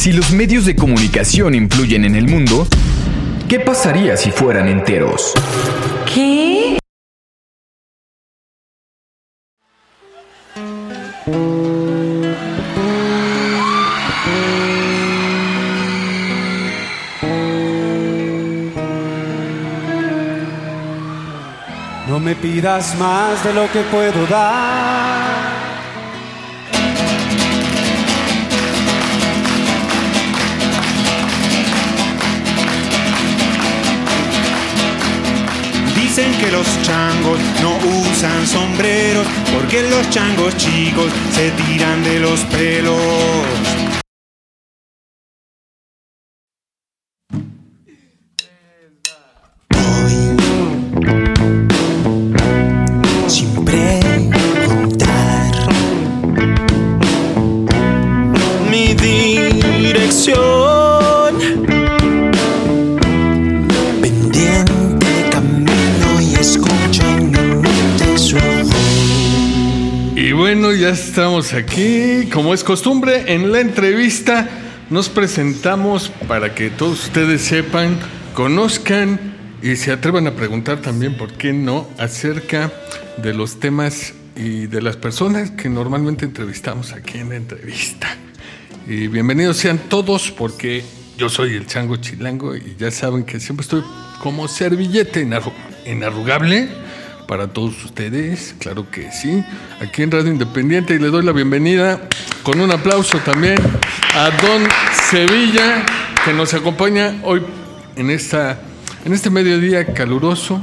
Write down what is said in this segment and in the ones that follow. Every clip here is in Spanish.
Si los medios de comunicación influyen en el mundo, ¿qué pasaría si fueran enteros? ¿Qué? No me pidas más de lo que puedo dar. Dicen que los changos no usan sombreros porque los changos chicos se tiran de los pelos. Ya estamos aquí, como es costumbre, en la entrevista nos presentamos para que todos ustedes sepan, conozcan y se atrevan a preguntar también, ¿por qué no?, acerca de los temas y de las personas que normalmente entrevistamos aquí en la entrevista. Y bienvenidos sean todos, porque yo soy el Chango Chilango y ya saben que siempre estoy como servillete inarrugable para todos ustedes, claro que sí, aquí en Radio Independiente, y le doy la bienvenida con un aplauso también a Don Sevilla, que nos acompaña hoy en este mediodía caluroso,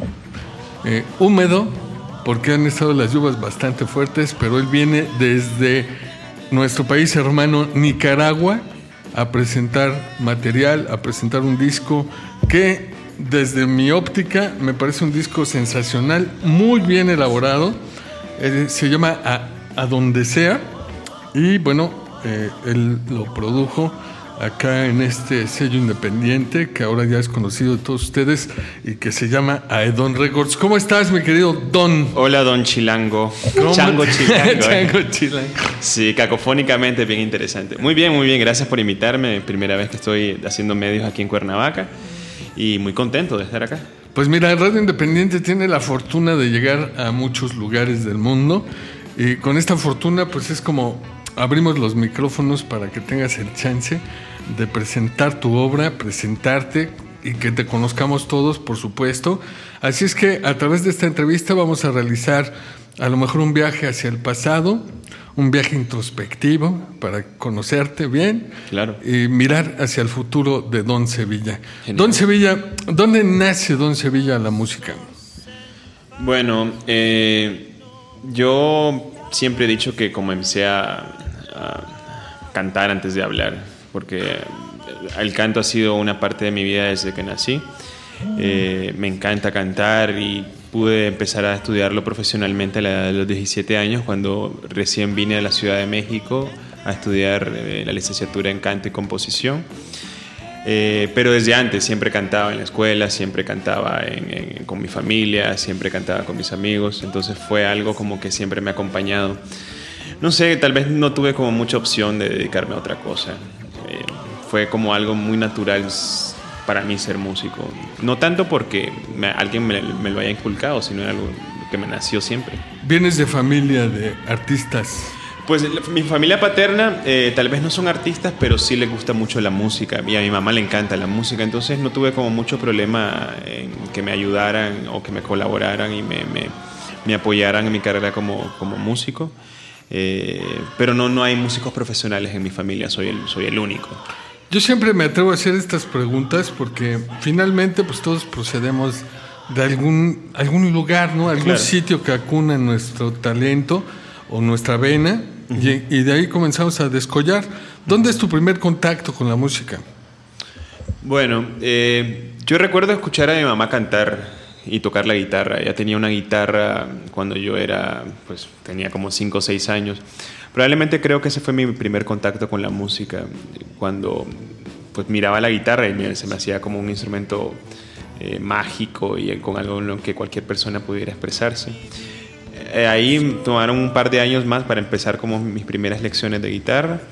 húmedo, porque han estado las lluvias bastante fuertes, pero él viene desde nuestro país hermano Nicaragua a presentar material, a presentar un disco que, desde mi óptica, me parece un disco sensacional, muy bien elaborado. Se llama A Donde Sea. Y bueno, él lo produjo acá en este sello independiente que ahora ya es conocido de todos ustedes y que se llama Aedon Records. ¿Cómo estás, mi querido Don? Hola, Don Chilango. Chango Chilango. Chango Chilango. Sí, cacofónicamente bien interesante. Muy bien, gracias por invitarme. Primera vez que estoy haciendo medios aquí en Cuernavaca. Y muy contento de estar acá. Pues mira, Radio Independiente tiene la fortuna de llegar a muchos lugares del mundo, y con esta fortuna pues es como abrimos los micrófonos para que tengas el chance de presentar tu obra, presentarte y que te conozcamos todos, por supuesto. Así es que a través de esta entrevista vamos a realizar a lo mejor un viaje hacia el pasado, un viaje introspectivo para conocerte bien, claro, y mirar hacia el futuro de Don Sevilla. Genial. Don Sevilla, ¿dónde nace Don Sevilla la música? Bueno, yo siempre he dicho que comencé a cantar antes de hablar, porque el canto ha sido una parte de mi vida desde que nací. Me encanta cantar y pude empezar a estudiarlo profesionalmente a la edad de los 17 años, cuando recién vine a la Ciudad de México a estudiar la licenciatura en canto y composición. Pero desde antes siempre cantaba en la escuela, siempre cantaba con mi familia, siempre cantaba con mis amigos, entonces fue algo como que siempre me ha acompañado. No sé, tal vez no tuve como mucha opción de dedicarme a otra cosa. Fue como algo muy natural para mí ser músico. No tanto porque alguien me lo haya inculcado, sino algo que me nació siempre. ¿Vienes de familia de artistas? Pues mi familia paterna tal vez no son artistas, pero sí les gusta mucho la música. Y a mi mamá le encanta la música, entonces no tuve como mucho problema en que me ayudaran o que me colaboraran y me apoyaran en mi carrera como músico. Pero no hay músicos profesionales en mi familia, soy el único. Yo siempre me atrevo a hacer estas preguntas porque finalmente pues todos procedemos de algún lugar, ¿no? Algún sitio que acuna nuestro talento o nuestra vena, y de ahí comenzamos a descollar. ¿Dónde es tu primer contacto con la música? Bueno, yo recuerdo escuchar a mi mamá cantar y tocar la guitarra. Ella tenía una guitarra cuando yo tenía como 5 o 6 años. Probablemente creo que ese fue mi primer contacto con la música, cuando pues miraba la guitarra y se me hacía como un instrumento mágico y con algo en lo que cualquier persona pudiera expresarse. Ahí tomaron un par de años más para empezar como mis primeras lecciones de guitarra,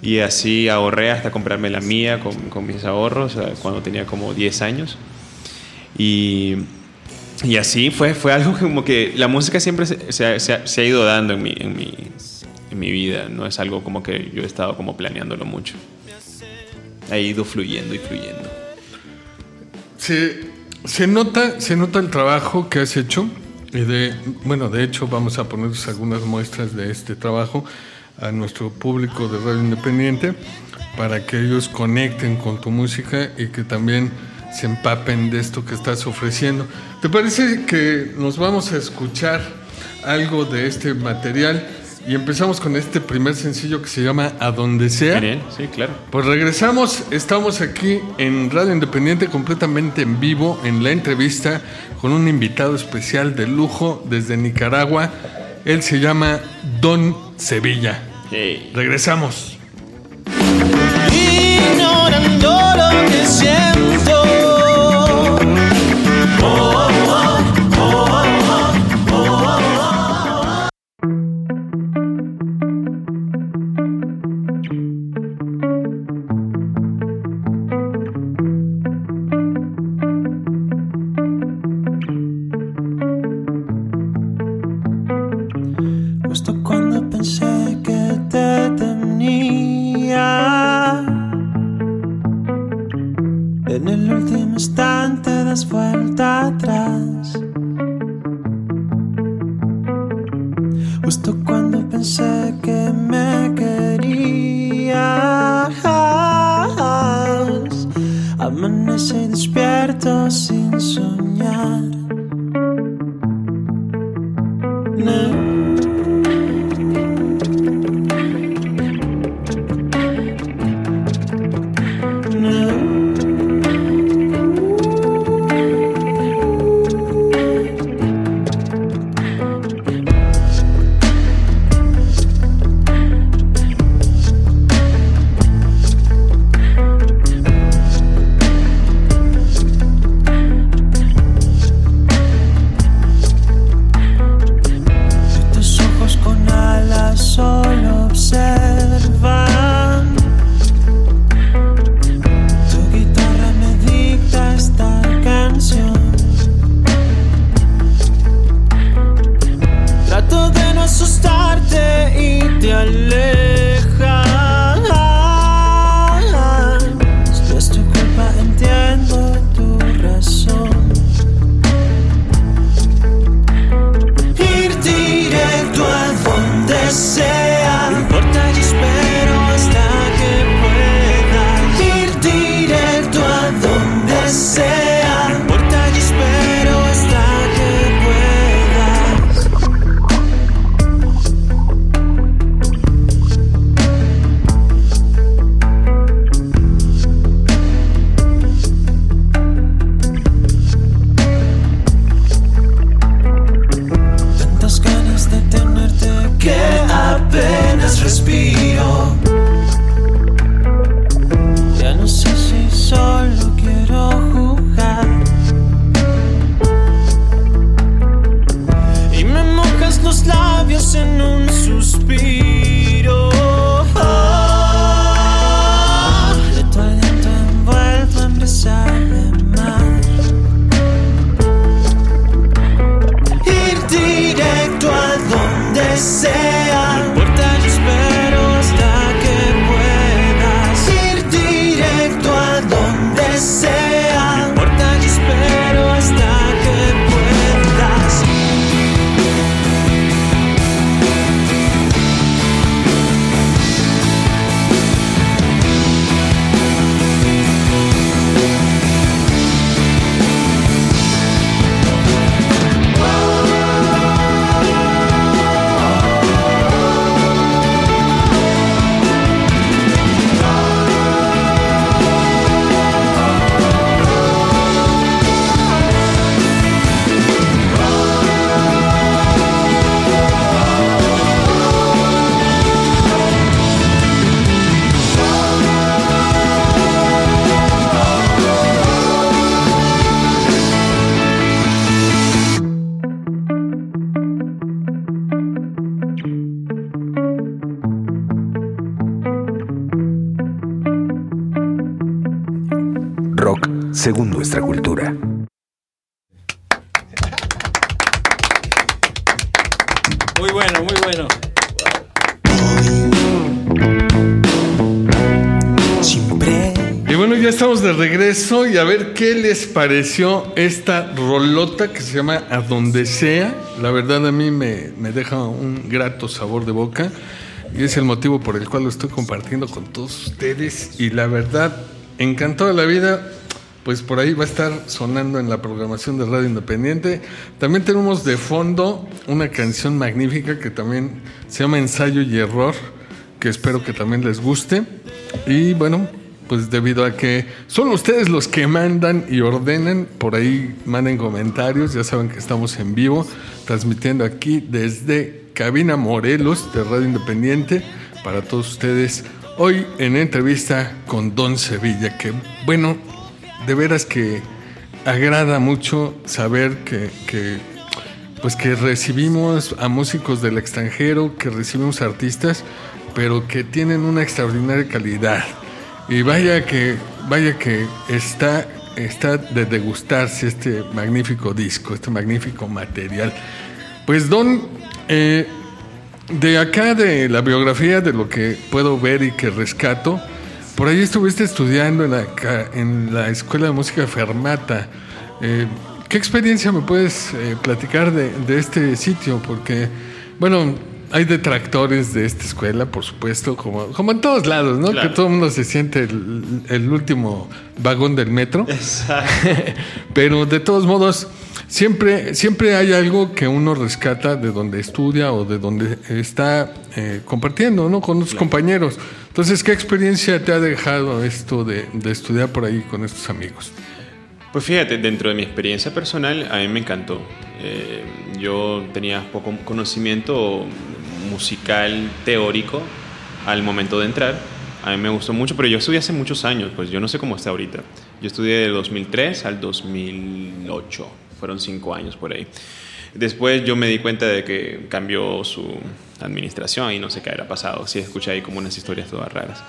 Y así ahorré hasta comprarme la mía con mis ahorros cuando tenía como 10 años. Y así fue algo como que la música siempre se ha ido dando en mi vida. No es algo como que yo he estado como planeándolo mucho. Ha ido fluyendo y fluyendo. Se nota el trabajo que has hecho. De hecho, vamos a ponerles algunas muestras de este trabajo a nuestro público de Radio Independiente para que ellos conecten con tu música y que también se empapen de esto que estás ofreciendo. ¿Te parece que nos vamos a escuchar algo de este material? Y empezamos con este primer sencillo que se llama A Donde Sea. Bien, sí, claro. Pues regresamos, estamos aquí en Radio Independiente completamente en vivo en la entrevista con un invitado especial de lujo desde Nicaragua. Él se llama Don Sevilla. Hey. Regresamos. Ignorando lo que siento. Justo cuando pensé que te tenía, en el último instante das vuelta atrás. Justo cuando pensé que me querías, amanece y despierto sin soñar. No. según nuestra cultura. Muy bueno, muy bueno. Y bueno, ya estamos de regreso y a ver qué les pareció esta rolota que se llama A Donde Sea. La verdad a mí me deja un grato sabor de boca y es el motivo por el cual lo estoy compartiendo con todos ustedes y la verdad, encantado de la vida. Pues por ahí va a estar sonando en la programación de Radio Independiente. También tenemos de fondo una canción magnífica que también se llama Ensayo y Error, que espero que también les guste. Y bueno, pues debido a que son ustedes los que mandan y ordenan, por ahí manden comentarios. Ya saben que estamos en vivo, transmitiendo aquí desde Cabina Morelos de Radio Independiente para todos ustedes. Hoy en entrevista con Don Sevilla, que bueno, de veras que agrada mucho saber que recibimos a músicos del extranjero, que recibimos artistas, pero que tienen una extraordinaria calidad. Y vaya que está de degustarse este magnífico disco, este magnífico material. Pues Don, de acá de la biografía, de lo que puedo ver y que rescato, por ahí estuviste estudiando en la Escuela de Música Fermata. ¿Qué experiencia me puedes platicar de este sitio? Porque, bueno, hay detractores de esta escuela, por supuesto, como en todos lados, ¿no? Claro. Que todo el mundo se siente el último vagón del metro. Exacto. Pero de todos modos, siempre hay algo que uno rescata de donde estudia o de donde está compartiendo, ¿no? Con otros compañeros. Entonces, ¿qué experiencia te ha dejado esto de estudiar por ahí con estos amigos? Pues fíjate, dentro de mi experiencia personal, a mí me encantó. Yo tenía poco conocimiento musical teórico al momento de entrar. A mí me gustó mucho, pero yo estudié hace muchos años, pues yo no sé cómo está ahorita. Yo estudié de 2003 al 2008, fueron 5 años por ahí. Después yo me di cuenta de que cambió su administración y no sé qué habrá pasado. Sí, escuché ahí como unas historias todas raras.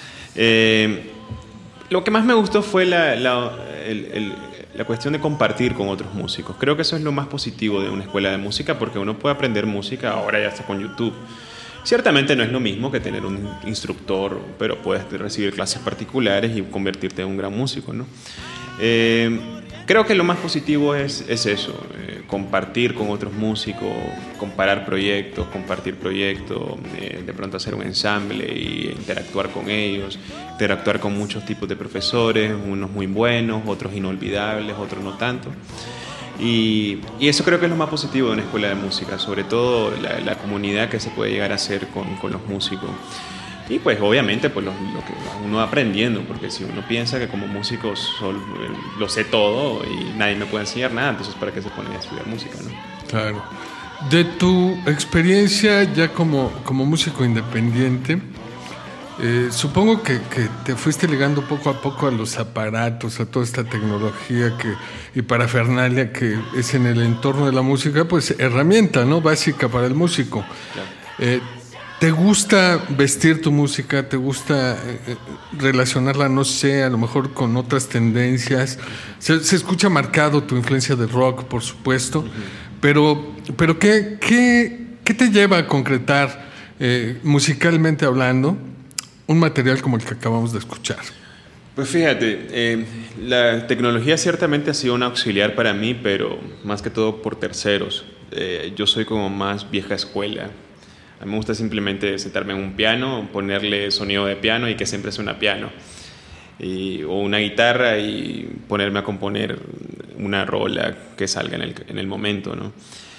Lo que más me gustó fue la cuestión de compartir con otros músicos. Creo que eso es lo más positivo de una escuela de música, porque uno puede aprender música ahora ya está con YouTube. Ciertamente no es lo mismo que tener un instructor, pero puedes recibir clases particulares y convertirte en un gran músico, ¿no? Creo que lo más positivo es eso, compartir con otros músicos, comparar proyectos, compartir proyectos, de pronto hacer un ensamble y interactuar con ellos, interactuar con muchos tipos de profesores, unos muy buenos, otros inolvidables, otros no tanto. Y eso creo que es lo más positivo de una escuela de música, sobre todo la comunidad que se puede llegar a hacer con los músicos. Y pues obviamente pues lo que uno va aprendiendo, porque si uno piensa que como músico lo sé todo y nadie me puede enseñar nada, entonces ¿para qué se pone a estudiar música, no? Claro. De tu experiencia ya como músico independiente, supongo que te fuiste ligando poco a poco a los aparatos, a toda esta tecnología y parafernalia que es en el entorno de la música, pues herramienta, ¿no? Básica para el músico. Claro. ¿Te gusta vestir tu música? ¿Te gusta relacionarla, no sé, a lo mejor con otras tendencias? Se escucha marcado tu influencia de rock, por supuesto, uh-huh. pero ¿qué te lleva a concretar, musicalmente hablando, un material como el que acabamos de escuchar? Pues fíjate, la tecnología ciertamente ha sido un auxiliar para mí, pero más que todo por terceros. Yo soy como más vieja escuela. A mí me gusta simplemente sentarme en un piano, ponerle sonido de piano y que siempre suena piano. O una guitarra y ponerme a componer una rola que salga en el momento, ¿no?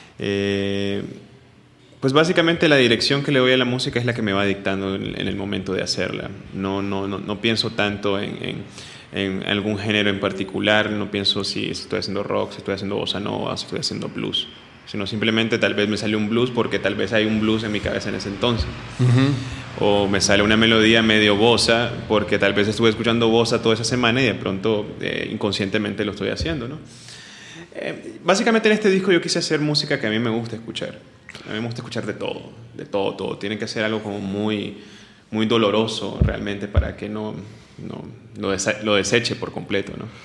Pues básicamente la dirección que le doy a la música es la que me va dictando en el momento de hacerla. No pienso tanto en algún género en particular, no pienso si estoy haciendo rock, si estoy haciendo bossa nova, si estoy haciendo blues. Sino simplemente tal vez me sale un blues porque tal vez hay un blues en mi cabeza en ese entonces. Uh-huh. O me sale una melodía medio bossa porque tal vez estuve escuchando bossa toda esa semana y de pronto inconscientemente lo estoy haciendo, ¿no? Básicamente en este disco yo quise hacer música que a mí me gusta escuchar. A mí me gusta escuchar de todo. Tiene que ser algo como muy, muy doloroso realmente para que no lo deseche por completo, ¿no?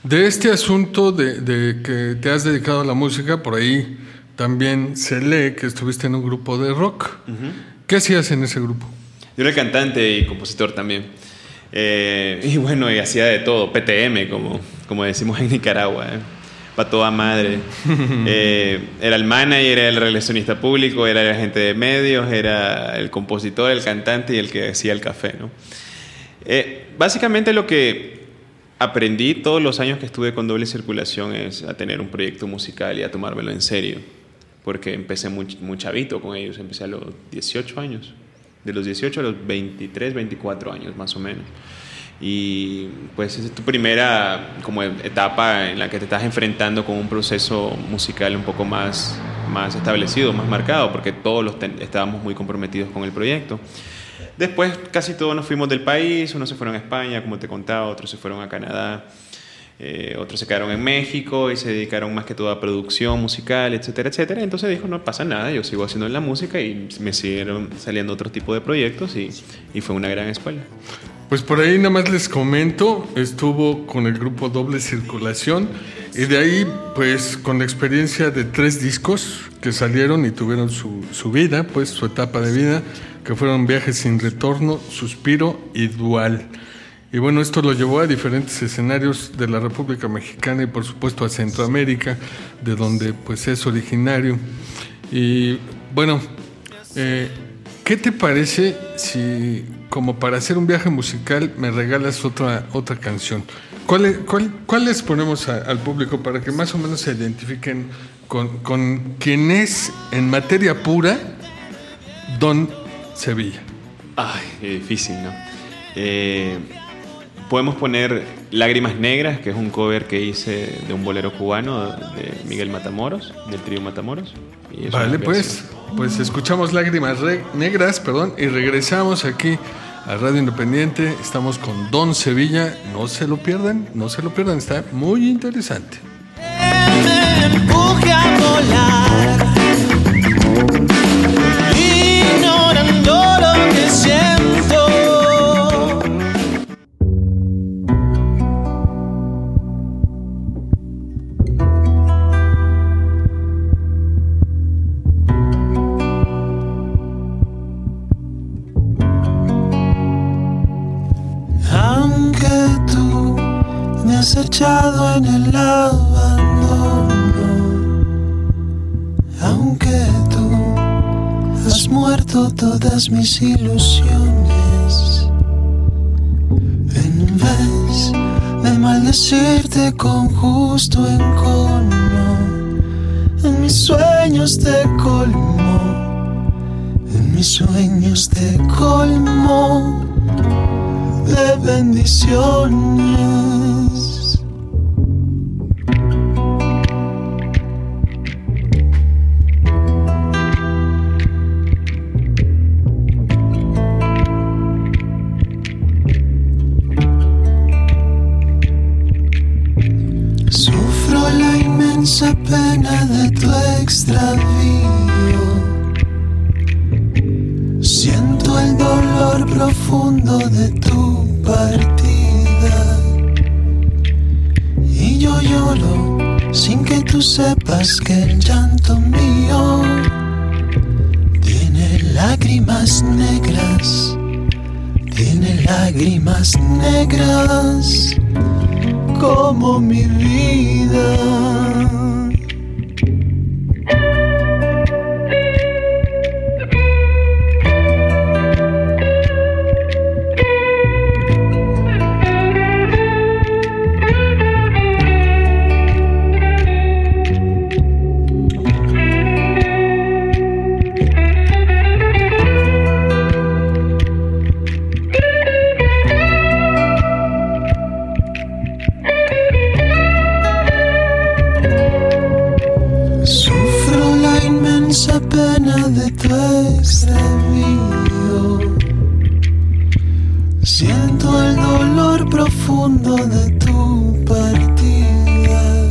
De este asunto de que te has dedicado a la música, por ahí también se lee que estuviste en un grupo de rock. Uh-huh. ¿Qué hacías en ese grupo? Yo era cantante y compositor también. Y bueno, y hacía de todo, PTM, como decimos en Nicaragua, para toda madre. Era el manager, era el relacionista público, era el agente de medios, era el compositor, el cantante y el que hacía el café, ¿no? Básicamente lo que aprendí todos los años que estuve con Doble Circulación es a tener un proyecto musical y a tomármelo en serio, porque empecé muy chavito con ellos, empecé a los 18 años, de los 18 a los 23, 24 años más o menos. Y pues es tu primera como etapa en la que te estás enfrentando con un proceso musical un poco más establecido, más marcado, porque todos estábamos muy comprometidos con el proyecto. Después casi todos nos fuimos del país, unos se fueron a España, como te contaba, otros se fueron a Canadá, otros se quedaron en México y se dedicaron más que todo a producción musical, etcétera, etcétera. Entonces dijo, no pasa nada, yo sigo haciendo la música y me siguieron saliendo otro tipo de proyectos y fue una gran escuela. Pues por ahí nada más les comento, estuvo con el grupo Doble Circulación y de ahí pues con la experiencia de 3 discos que salieron y tuvieron su vida, pues su etapa de vida, que fueron Viajes sin retorno, Suspiro y Dual. Y bueno, esto lo llevó a diferentes escenarios de la República Mexicana y por supuesto a Centroamérica, de donde pues es originario. Y bueno, ¿qué te parece si como para hacer un viaje musical me regalas otra canción? ¿Cuál les ponemos al público para que más o menos se identifiquen con quien es en materia pura Don Sevilla? Ay, qué difícil, ¿no? Podemos poner Lágrimas Negras, que es un cover que hice de un bolero cubano de Miguel Matamoros, del trío Matamoros. Vale, pues escuchamos Lágrimas Negras, y regresamos aquí a Radio Independiente. Estamos con Don Sevilla. No se lo pierdan, está muy interesante. Me empuje a volar, ignorando lo que siento. Echado en el abandono, aunque tú has muerto todas mis ilusiones, en vez de maldecirte con justo encono, en mis sueños te colmo, en mis sueños te colmo de bendiciones. Esa pena de tu extravío, siento el dolor profundo de tu partida y yo lloro sin que tú sepas que el llanto mío tiene lágrimas negras, como mi vida. Siento el dolor profundo de tu partida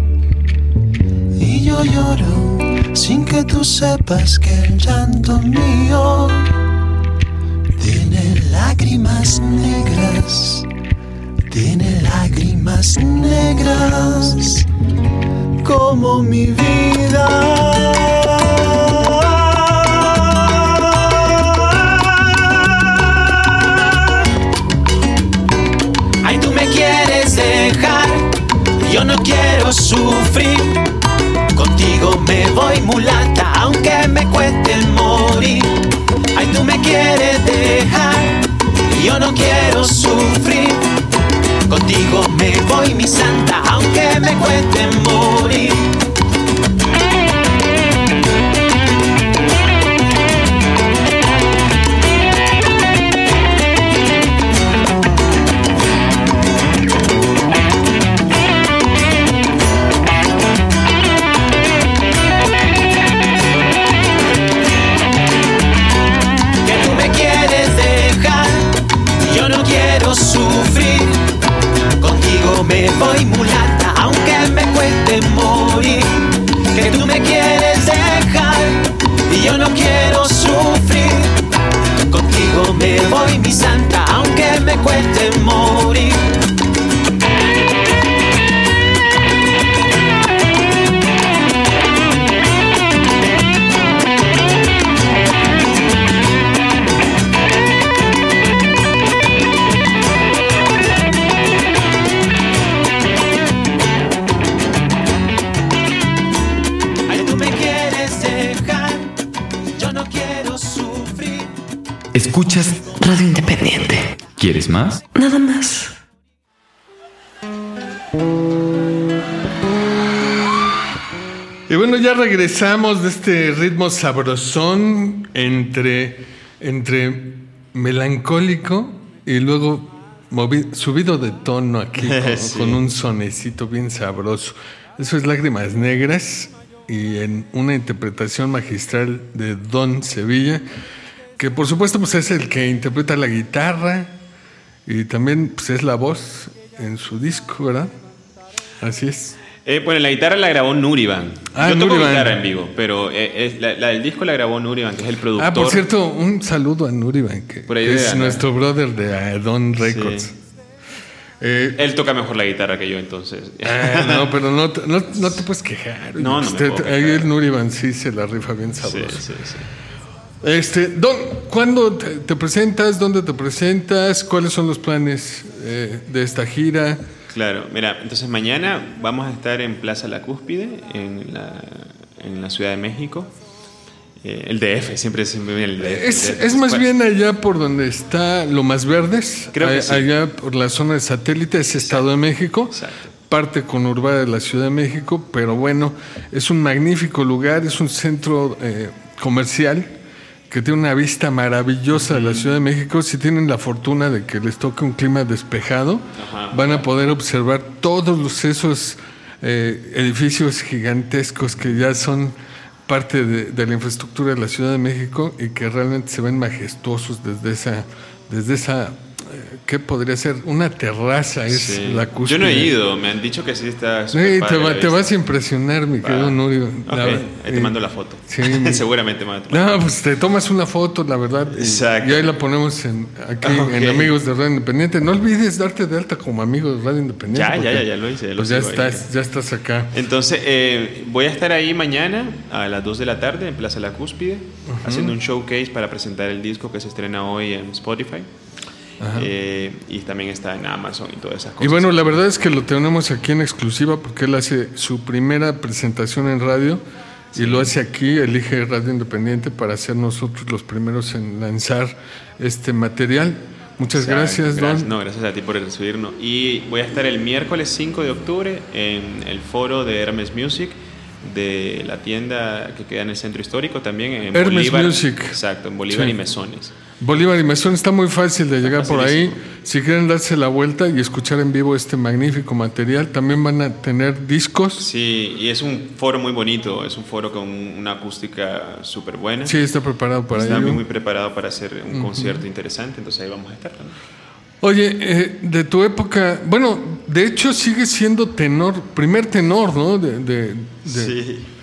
y yo lloro sin que tú sepas que el llanto mío tiene lágrimas negras, tiene lágrimas negras como mi vida. Ay, tú me quieres dejar, yo no quiero sufrir. Contigo me voy mulata, aunque me cueste el morir. Ay, tú me quieres dejar, yo no quiero sufrir. Contigo me voy mi santa, aunque me cueste morir. Me voy mulata, aunque me cueste morir. Que tú me quieres dejar y yo no quiero sufrir. Contigo me voy mi santa, aunque me cueste morir. Escuchas Radio Independiente. ¿Quieres más? Nada más. Y bueno, ya regresamos de este ritmo sabrosón entre melancólico y luego subido de tono aquí Sí. con un sonecito bien sabroso. Eso es Lágrimas Negras y en una interpretación magistral de Don Sevilla, que por supuesto pues es el que interpreta la guitarra y también pues es la voz en su disco, ¿verdad? Así es. Bueno, la guitarra la grabó Nuriban. Ah, Yo toco Nuriban. guitarra en vivo, pero la del disco la grabó Nuriban, que es el productor. Ah, por cierto, un saludo a Nuriban, que Por ahí es vean, nuestro brother de Don Records. Sí. Él toca mejor la guitarra que yo, entonces. No, pero no te puedes quejar. No me puedo quejar. Ahí el Nuriban sí se la rifa bien Sí, sabroso. sí, sí. Don, ¿cuándo te presentas? ¿Dónde te presentas? ¿Cuáles son los planes de esta gira? Claro, mira, entonces mañana vamos a estar en Plaza La Cúspide, en la Ciudad de México. El DF, siempre viene el DF. Es más bien allá por donde está Lomas Verdes. Creo que sí. Allá por la zona de satélite, es Estado de México. Exacto. Parte conurbada de la Ciudad de México, pero bueno, es un magnífico lugar, es un centro comercial que tiene una vista maravillosa de la Ciudad de México. Si tienen la fortuna de que les toque un clima despejado, van a poder observar todos esos edificios gigantescos que ya son parte de la infraestructura de la Ciudad de México y que realmente se ven majestuosos desde esa ¿qué podría ser? Una terraza es Sí. la Cúspide. Yo no he ido, me han dicho que sí está Sí, súper padre te vas a impresionar, mi querido Nurio. Ok, ahí te mando la foto. Sí, Seguramente me No, pues te tomas una foto, la verdad. Exacto. Y ahí la ponemos aquí en Amigos de Radio Independiente. No olvides darte de alta como amigo de Radio Independiente. Ya lo hice. Pues ya estás acá. Entonces, voy a estar ahí mañana a las 2 de la tarde en Plaza La Cúspide, haciendo un showcase para presentar el disco que se estrena hoy en Spotify. Y también está en Amazon y todas esas cosas. Y bueno, la verdad es que lo tenemos aquí en exclusiva porque él hace su primera presentación en radio y lo hace aquí, elige Radio Independiente para ser nosotros los primeros en lanzar este material. Muchas gracias, Don. No, gracias a ti por recibirnos. Y voy a estar el miércoles 5 de octubre en el foro de Hermes Music, de la tienda que queda en el centro histórico también, en Hermes Bolívar. Music. Exacto, en Bolívar Sí. y Mesones. Bolívar y Mesón está muy fácil de llegar por ahí. facilísimo. Si quieren darse la vuelta y escuchar en vivo este magnífico material, también van a tener discos. Sí, y es un foro muy bonito, es un foro con una acústica súper buena. Sí, está preparado para Está ello. muy preparado para hacer un concierto interesante, entonces ahí vamos a estar también. Oye, de tu época, bueno, de hecho sigue siendo primer tenor, ¿no? Sí.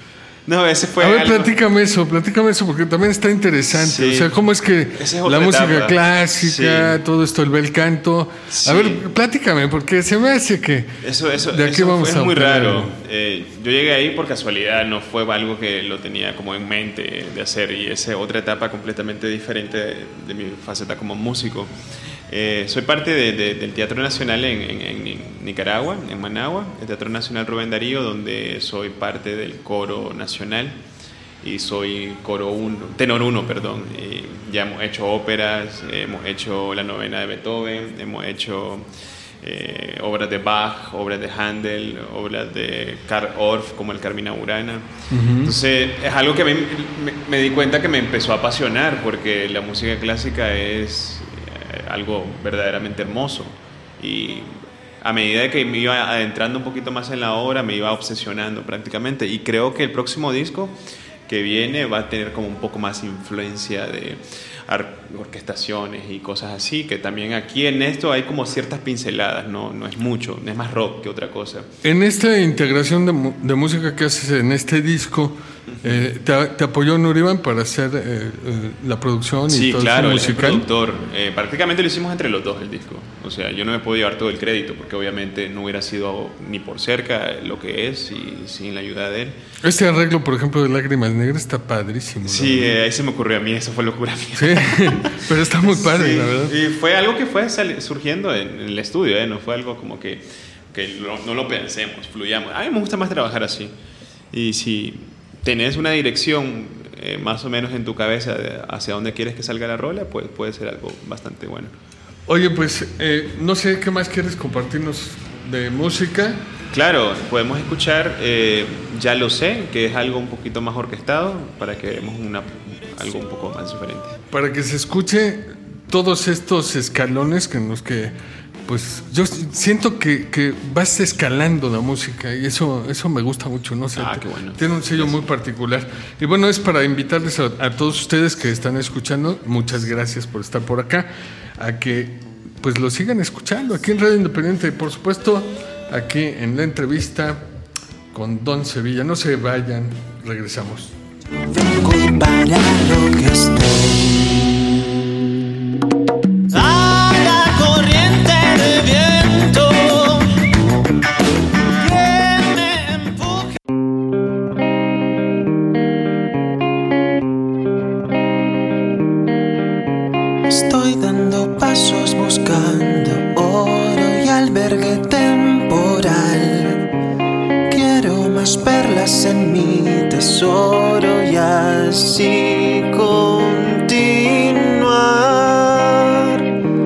No, ese fue A ver, algo... platícame eso, porque también está interesante. Sí. O sea, cómo es que Esa es la otra música etapa. clásica, Sí. todo esto, el bel canto. Sí. A ver, platícame, porque se me hace que de aquí vamos fue a muy obtener- raro. Yo llegué ahí por casualidad, no fue algo que lo tenía como en mente de hacer, y esa otra etapa completamente diferente de mi faceta como músico. Soy parte del Teatro Nacional en Nicaragua, en Managua, el Teatro Nacional Rubén Darío, donde soy parte del coro nacional y soy tenor 1, perdón. Y ya hemos hecho óperas, hemos hecho la novena de Beethoven, hemos hecho obras de Bach, obras de Handel, obras de Karl Orff como el Carmina Burana. Entonces es algo que a mí me di cuenta que me empezó a apasionar, porque la música clásica es algo verdaderamente hermoso, y a medida que me iba adentrando un poquito más en la obra me iba obsesionando prácticamente, y creo que el próximo disco que viene va a tener como un poco más influencia de orquestaciones y cosas así, que también aquí en esto hay como ciertas pinceladas, no es mucho, es más rock que otra cosa. En esta integración de música que haces en este disco, ¿te apoyó Nuriban para hacer la producción y Sí, todo claro, eso él es el musical? productor. Prácticamente lo hicimos entre los dos el disco. O sea, yo no me puedo llevar todo el crédito, porque obviamente no hubiera sido ni por cerca lo que es y sin la ayuda de él. Este arreglo, por ejemplo, de Lágrimas Negras está padrísimo. Sí, ahí se me ocurrió a mí, eso fue locura mía. Sí, pero está muy padre, Sí, la verdad. y fue algo que fue surgiendo en el estudio, no fue algo como que no lo pensemos, fluyamos. A mí me gusta más trabajar así. Y si tenés una dirección más o menos en tu cabeza hacia dónde quieres que salga la rola, pues puede ser algo bastante bueno. Oye, pues no sé qué más quieres compartirnos de música. Claro, podemos escuchar Ya lo sé, que es algo un poquito más orquestado, para que veamos algo un poco más diferente. Para que se escuche todos estos escalones en los que, pues, yo siento que vas escalando la música, y eso me gusta mucho, ¿no? O sea, qué bueno. Tiene un sello muy particular. Y bueno, es para invitarles a todos ustedes que están escuchando, muchas gracias por estar por acá, a que pues lo sigan escuchando aquí en Radio Independiente, y por supuesto aquí en la entrevista con Don Sevilla. No se vayan, regresamos. Vengo para lo que estoy. A la corriente del viento que me empuje. Estoy dando pasos buscando oro y albergue temporal. Quiero más perlas en mi tesoro y así continuar.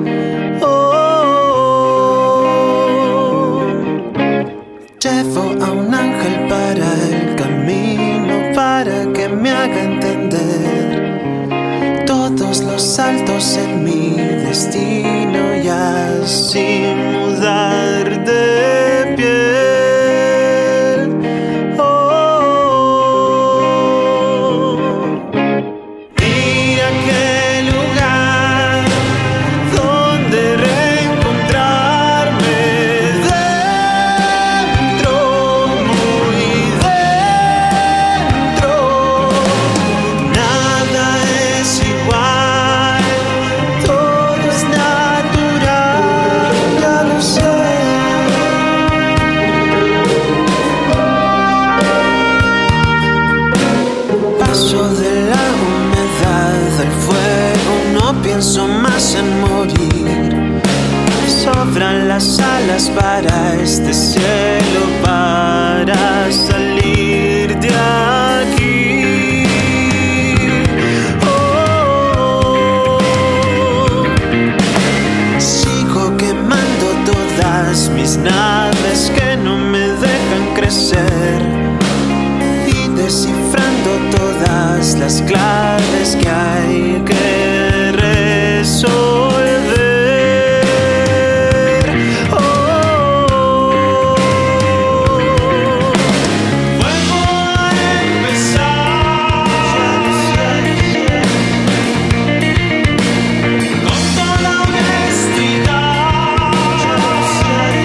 Llevo a un ángel para el camino, para que me haga entender todos los saltos en mi destino y así mudar de piel. Pienso más en morir. Sobran las alas para este cielo, para salir de aquí. Sigo quemando todas mis naves que no me dejan crecer y descifrando todas las claves que hay que resolver. Vuelvo a empezar con toda honestidad.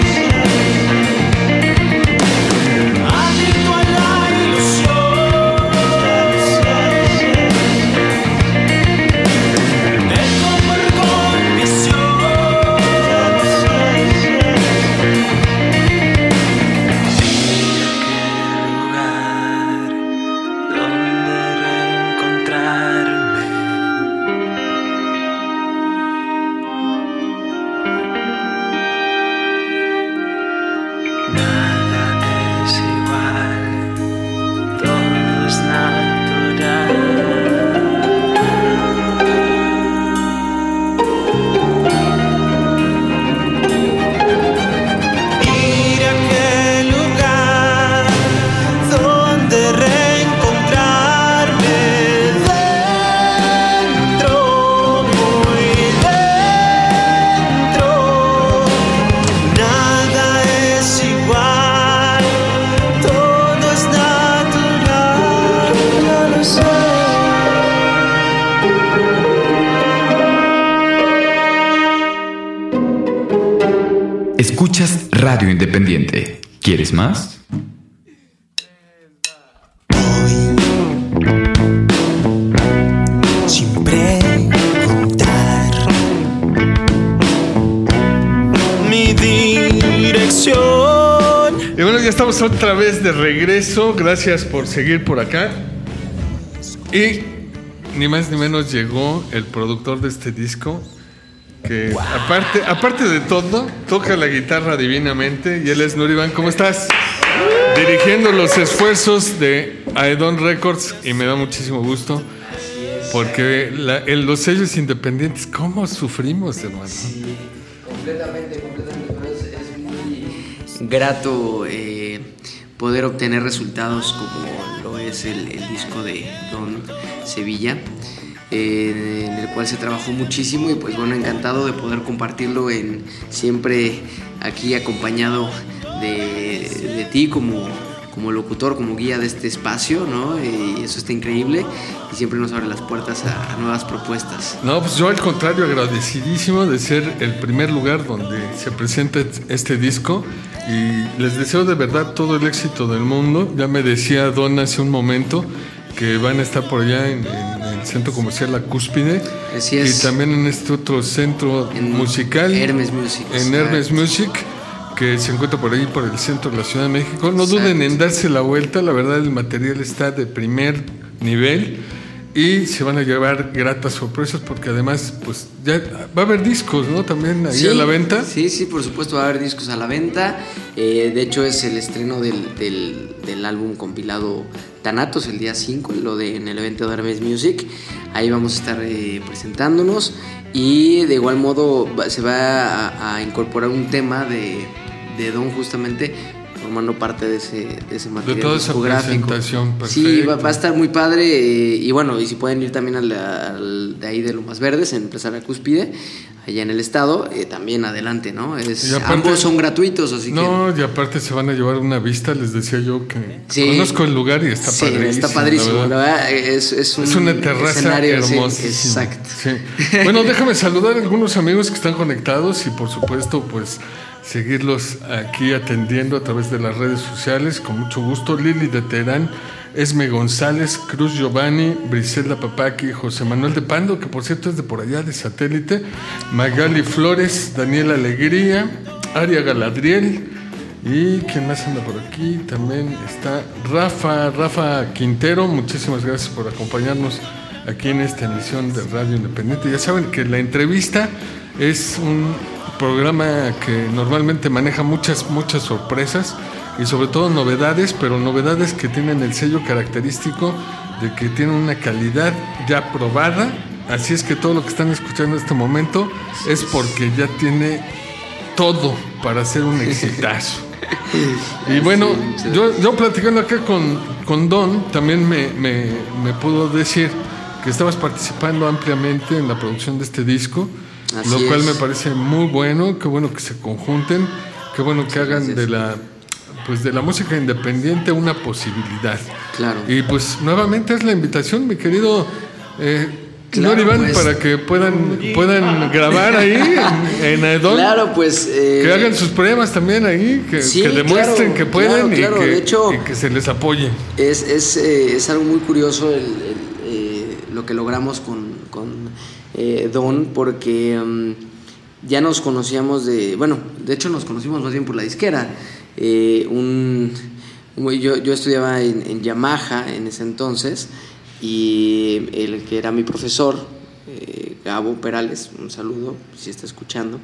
Adicto a la ilusión. Escuchas Radio Independiente. ¿Quieres más? Sin preguntar mi dirección. Y bueno, ya estamos otra vez de regreso. Gracias por seguir por acá. Y ni más ni menos llegó el productor de este disco, que aparte de todo, toca la guitarra divinamente, y él es Nurivan. ¿Cómo estás? Dirigiendo los esfuerzos de Aedon Records, y me da muchísimo gusto, porque los sellos independientes, ¿cómo sufrimos, hermano? Sí, completamente, pero es muy grato poder obtener resultados como lo es el disco de Don Sevilla, en el cual se trabajó muchísimo, y pues bueno, encantado de poder compartirlo siempre aquí acompañado de ti como locutor, como guía de este espacio, ¿no? Y eso está increíble y siempre nos abre las puertas a nuevas propuestas. No, pues yo al contrario, agradecidísimo de ser el primer lugar donde se presenta este disco, y les deseo de verdad todo el éxito del mundo. Ya me decía Don hace un momento que van a estar por allá en el Centro Comercial La Cúspide. Así es. Y también en este otro centro musical. Hermes Music. En Hermes Music, que se encuentra por ahí, por el centro de la Ciudad de México. No duden en darse la vuelta. La verdad, el material está de primer nivel y se van a llevar gratas sorpresas, porque además pues ya va a haber discos, ¿no? También ahí a la venta. Sí, por supuesto va a haber discos a la venta. De hecho es el estreno del álbum compilado Thanatos el día 5, en el evento de Hermes Music. Ahí vamos a estar presentándonos, y de igual modo se va a incorporar un tema de Don, justamente formando parte de ese material de toda discográfico. Esa presentación, perfecto. Sí, va a estar muy padre, y bueno, y si pueden ir también de ahí de Lomas Verdes, en Empresaria Cúspide, allá en el estado, también adelante, ¿no? Ambos son gratuitos, así que... No, y aparte se van a llevar una vista, les decía yo que conozco el lugar y está padrísimo. Sí, está padrísimo, la verdad, es una terraza hermosa. Sí, exacto. Sí. Bueno, déjame saludar a algunos amigos que están conectados, y por supuesto, pues seguirlos aquí atendiendo a través de las redes sociales, con mucho gusto. Lili de Terán, Esme González, Cruz Giovanni, Briselda Papaki, José Manuel de Pando, que por cierto es de por allá, de Satélite, Magali Flores, Daniela Alegría, Aria Galadriel, y ¿quién más anda por aquí? También está Rafa Quintero. Muchísimas gracias por acompañarnos aquí en esta emisión de Radio Independiente. Ya saben que la entrevista es un programa que normalmente maneja muchas sorpresas y sobre todo novedades, pero novedades que tienen el sello característico de que tienen una calidad ya probada. Así es que todo lo que están escuchando en este momento es porque ya tiene todo para ser un exitazo. Y bueno, yo platicando acá con Don, también me pudo decir que estabas participando ampliamente en la producción de este disco. Así lo cual me parece muy bueno. Qué bueno que se conjunten, qué bueno que hagan de la música independiente una posibilidad. Claro. Y pues nuevamente es la invitación, mi querido Nurivan, pues, para que puedan grabar ahí en Aedon. Claro, pues que hagan sus pruebas también ahí, que demuestren que pueden, claro. De hecho, y que se les apoye. Es algo muy curioso lo que logramos con Don, porque ya nos conocíamos de hecho nos conocimos más bien por la disquera. Yo estudiaba en Yamaha en ese entonces, y el que era mi profesor, Gabo Perales, un saludo si está escuchando,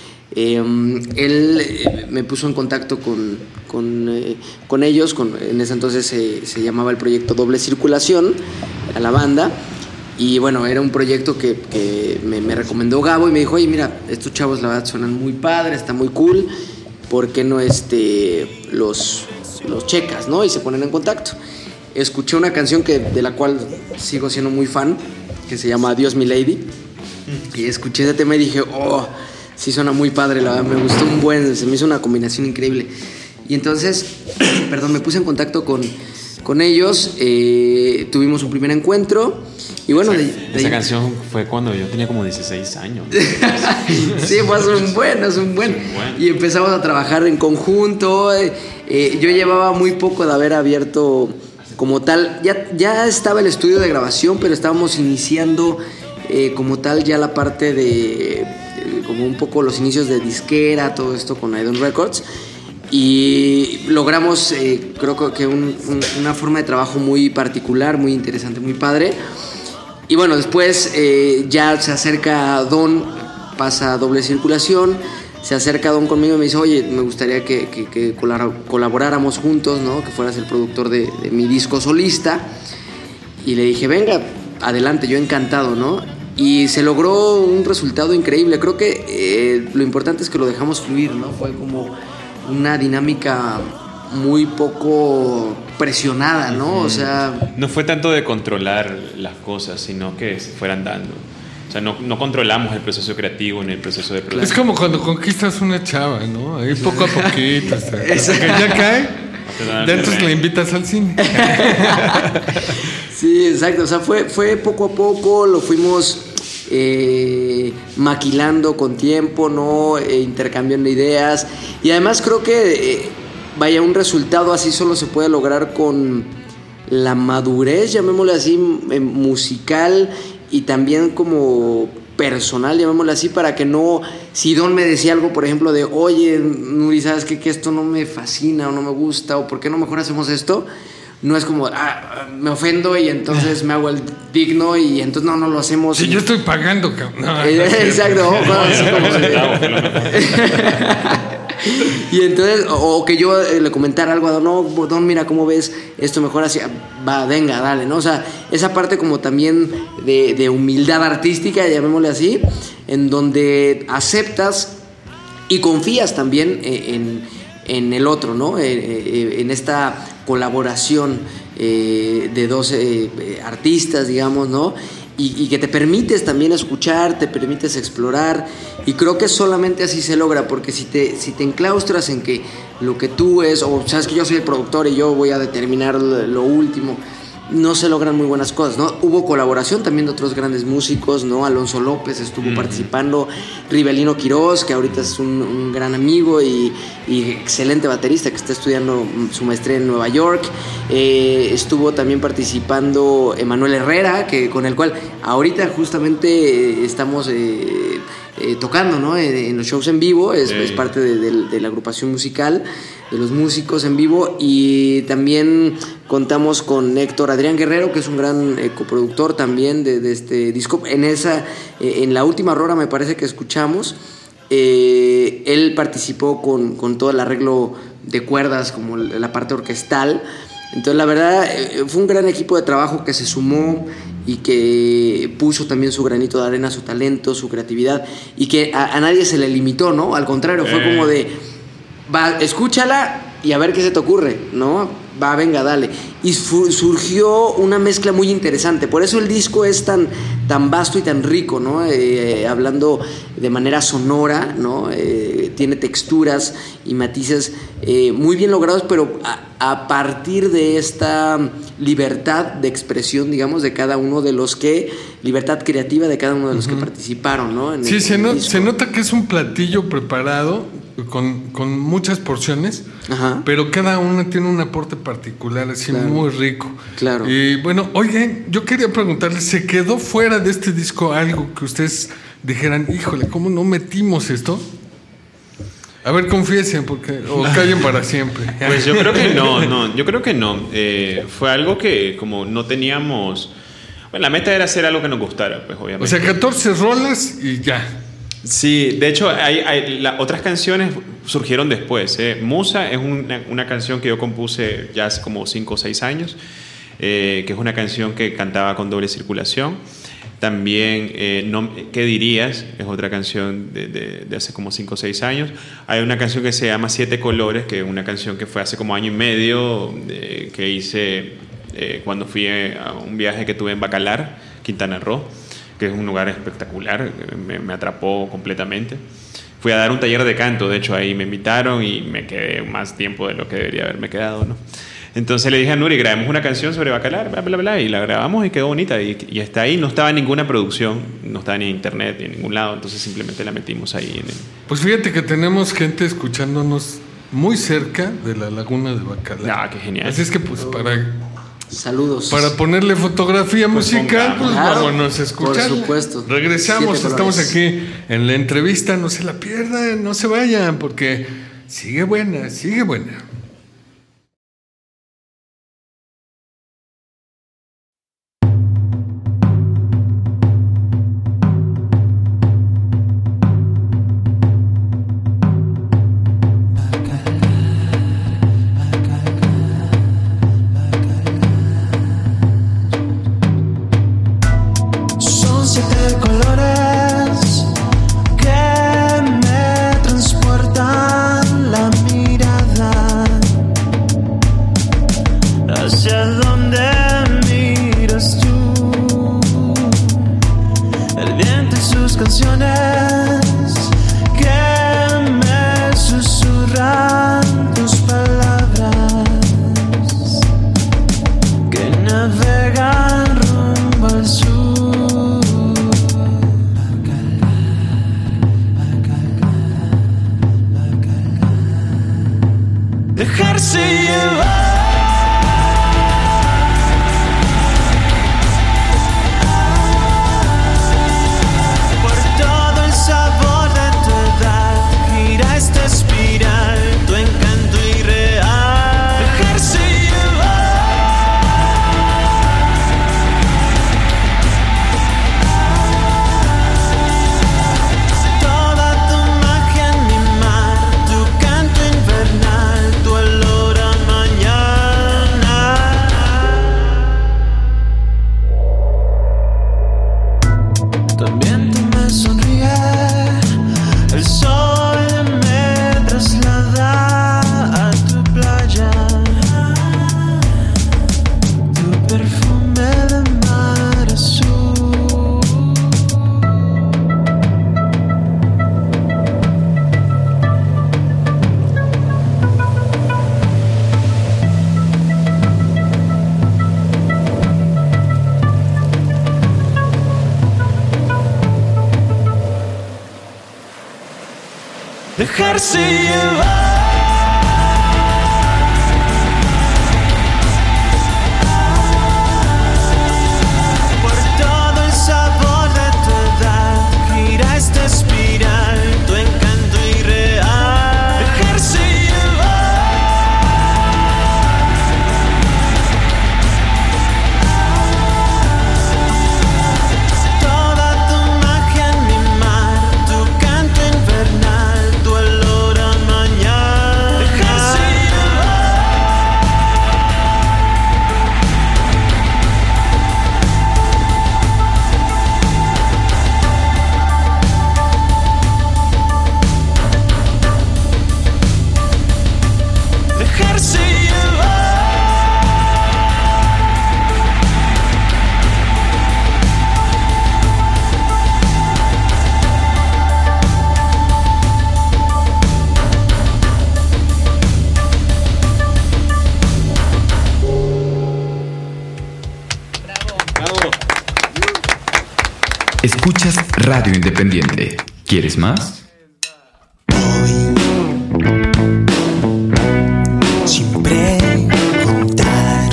él me puso en contacto con ellos, en ese entonces se llamaba el proyecto Doble Circulación, a la banda. Y bueno, era un proyecto que me recomendó Gabo, y me dijo: oye, mira, estos chavos la verdad suenan muy padres, está muy cool, ¿por qué no los checas, no? Y se ponen en contacto. Escuché una canción de la cual sigo siendo muy fan, que se llama Adiós mi Lady, y escuché ese tema y dije: oh, sí suena muy padre, la verdad, me gustó un buen, se me hizo una combinación increíble. Y entonces, me puse en contacto con ellos. Tuvimos un primer encuentro. Y bueno, esa canción fue cuando yo tenía como 16 años. Sí, fue es un buen. Y empezamos a trabajar en conjunto. Yo llevaba muy poco de haber abierto como tal. Ya estaba el estudio de grabación, pero estábamos iniciando como tal ya la parte de como un poco los inicios de disquera, todo esto con Idon Records. Y logramos, creo que una forma de trabajo muy particular, muy interesante, muy padre. Y bueno, después ya se acerca Don, pasa a Doble Circulación, se acerca Don conmigo y me dice, oye, me gustaría que colaboráramos juntos, ¿no? Que fueras el productor de mi disco solista. Y le dije, venga, adelante, yo encantado, ¿no? Y se logró un resultado increíble. Creo que lo importante es que lo dejamos fluir, ¿no? Fue como una dinámica muy poco presionada, ¿no? O sea, no fue tanto de controlar las cosas, sino que se fueran dando. O sea, no controlamos el proceso creativo ni el proceso de producción. Es como cuando conquistas una chava, ¿no? Ahí poco a poquito, hasta que ya cae, ya entonces la invitas al cine. Sí, exacto. O sea, fue poco a poco, lo fuimos maquilando con tiempo, ¿no? Intercambiando ideas. Y además creo que un resultado así solo se puede lograr con la madurez, llamémosle así, musical y también como personal, llamémosle así, para que no, si Don me decía algo, por ejemplo, de, oye, Nuri, ¿sabes qué? Que esto no me fascina o no me gusta, o ¿por qué no mejor hacemos esto? No es como, me ofendo y entonces me hago el digno y entonces no lo hacemos. Sí, yo estoy pagando, cabrón. No, exacto. Y entonces, o que yo le comentara algo a Don, no, Don, mira, ¿cómo ves esto mejor así? Va, venga, dale, ¿no? O sea, esa parte como también de humildad artística, llamémosle así, en donde aceptas y confías también en el otro, ¿no? En esta colaboración de dos artistas, digamos, ¿no? Y que te permites también escuchar, te permites explorar, y creo que solamente así se logra, porque si te enclaustras en que lo que tú es, o sabes que yo soy el productor y yo voy a determinar lo último, no se logran muy buenas cosas, ¿no? Hubo colaboración también de otros grandes músicos, ¿no? Alonso López estuvo participando, Rivelino Quiroz, que ahorita es un gran amigo y excelente baterista que está estudiando su maestría en Nueva York. Estuvo también participando Emanuel Herrera, con el cual ahorita justamente estamos tocando, ¿no? En los shows en vivo, es parte de la agrupación musical, de los músicos en vivo. Y también contamos con Héctor Adrián Guerrero, que es un gran coproductor también de este disco. En la última rola me parece que escuchamos, él participó con todo el arreglo de cuerdas, como la parte orquestal. Entonces la verdad fue un gran equipo de trabajo que se sumó y que puso también su granito de arena, su talento, su creatividad, y que a nadie se le limitó, ¿no? Al contrario, fue como de, va, escúchala y a ver qué se te ocurre, ¿no? Va, venga, dale. Y surgió una mezcla muy interesante. Por eso el disco es tan vasto y tan rico, ¿no? Hablando de manera sonora, ¿no? Tiene texturas y matices muy bien logrados, pero a partir de esta libertad de expresión, digamos, de cada uno de los que... Libertad creativa de cada uno de los que participaron, ¿no? Sí, se nota que es un platillo preparado con muchas porciones, pero cada una tiene un aporte particular, así, claro, muy rico. Claro. Y bueno, oye, yo quería preguntarle, ¿se quedó fuera de este disco algo que ustedes dijeran, híjole, ¿cómo no metimos esto? A ver, confiesen, o callen para siempre. Pues yo creo que no. Fue algo que como no teníamos... Bueno, la meta era hacer algo que nos gustara, pues obviamente. O sea, 14 rolas y ya. Sí, de hecho, otras canciones surgieron después. Musa es una canción que yo compuse ya hace como 5 o 6 años, que es una canción que cantaba con Doble Circulación. También, ¿qué dirías? Es otra canción de hace como 5 o 6 años. Hay una canción que se llama Siete Colores, que es una canción que fue hace como año y medio, que hice cuando fui a un viaje que tuve en Bacalar, Quintana Roo, que es un lugar espectacular, me atrapó completamente. Fui a dar un taller de canto, de hecho ahí me invitaron y me quedé más tiempo de lo que debería haberme quedado, ¿no? Entonces le dije a Nuri, grabemos una canción sobre Bacalar, bla, bla, bla, y la grabamos y quedó bonita. Y hasta ahí no estaba en ninguna producción, no estaba ni en internet, ni en ningún lado, entonces simplemente la metimos ahí. Pues fíjate que tenemos gente escuchándonos muy cerca de la laguna de Bacalar. Ah, qué genial. Así es que pues Saludos. para ponerle fotografía musical, pues Claro, vámonos a escuchar. por supuesto. Regresamos, 7 estamos colores. aquí en la entrevista, no se la pierdan, no se vayan, porque sigue buena, sigue buena. Son 7 colores que me transportan la mirada hacia donde miras tú. El viento y sus canciones que me susurran tus palabras que navegan rumbo al sur. Dejarse llevar por todo el sabor de tu edad, gira esta espiral, tu encanto irreal. Dejarse llevar toda tu magia en mi mar, tu canto invernal, tu olor a mañana. También tú me sonríe, el sol me traslada a tu playa, tu perfume de mar azul. Dejarse llevar por todo el sabor de tu edad, gira esta espiral, tu encanto irreal. Dejarse llevar toda tu magia en mi mar, tu canto invernal, tu olor a mañana. Dejarse llevar dejarse llevar. Escuchas Radio Independiente. ¿Quieres más? Sin preguntar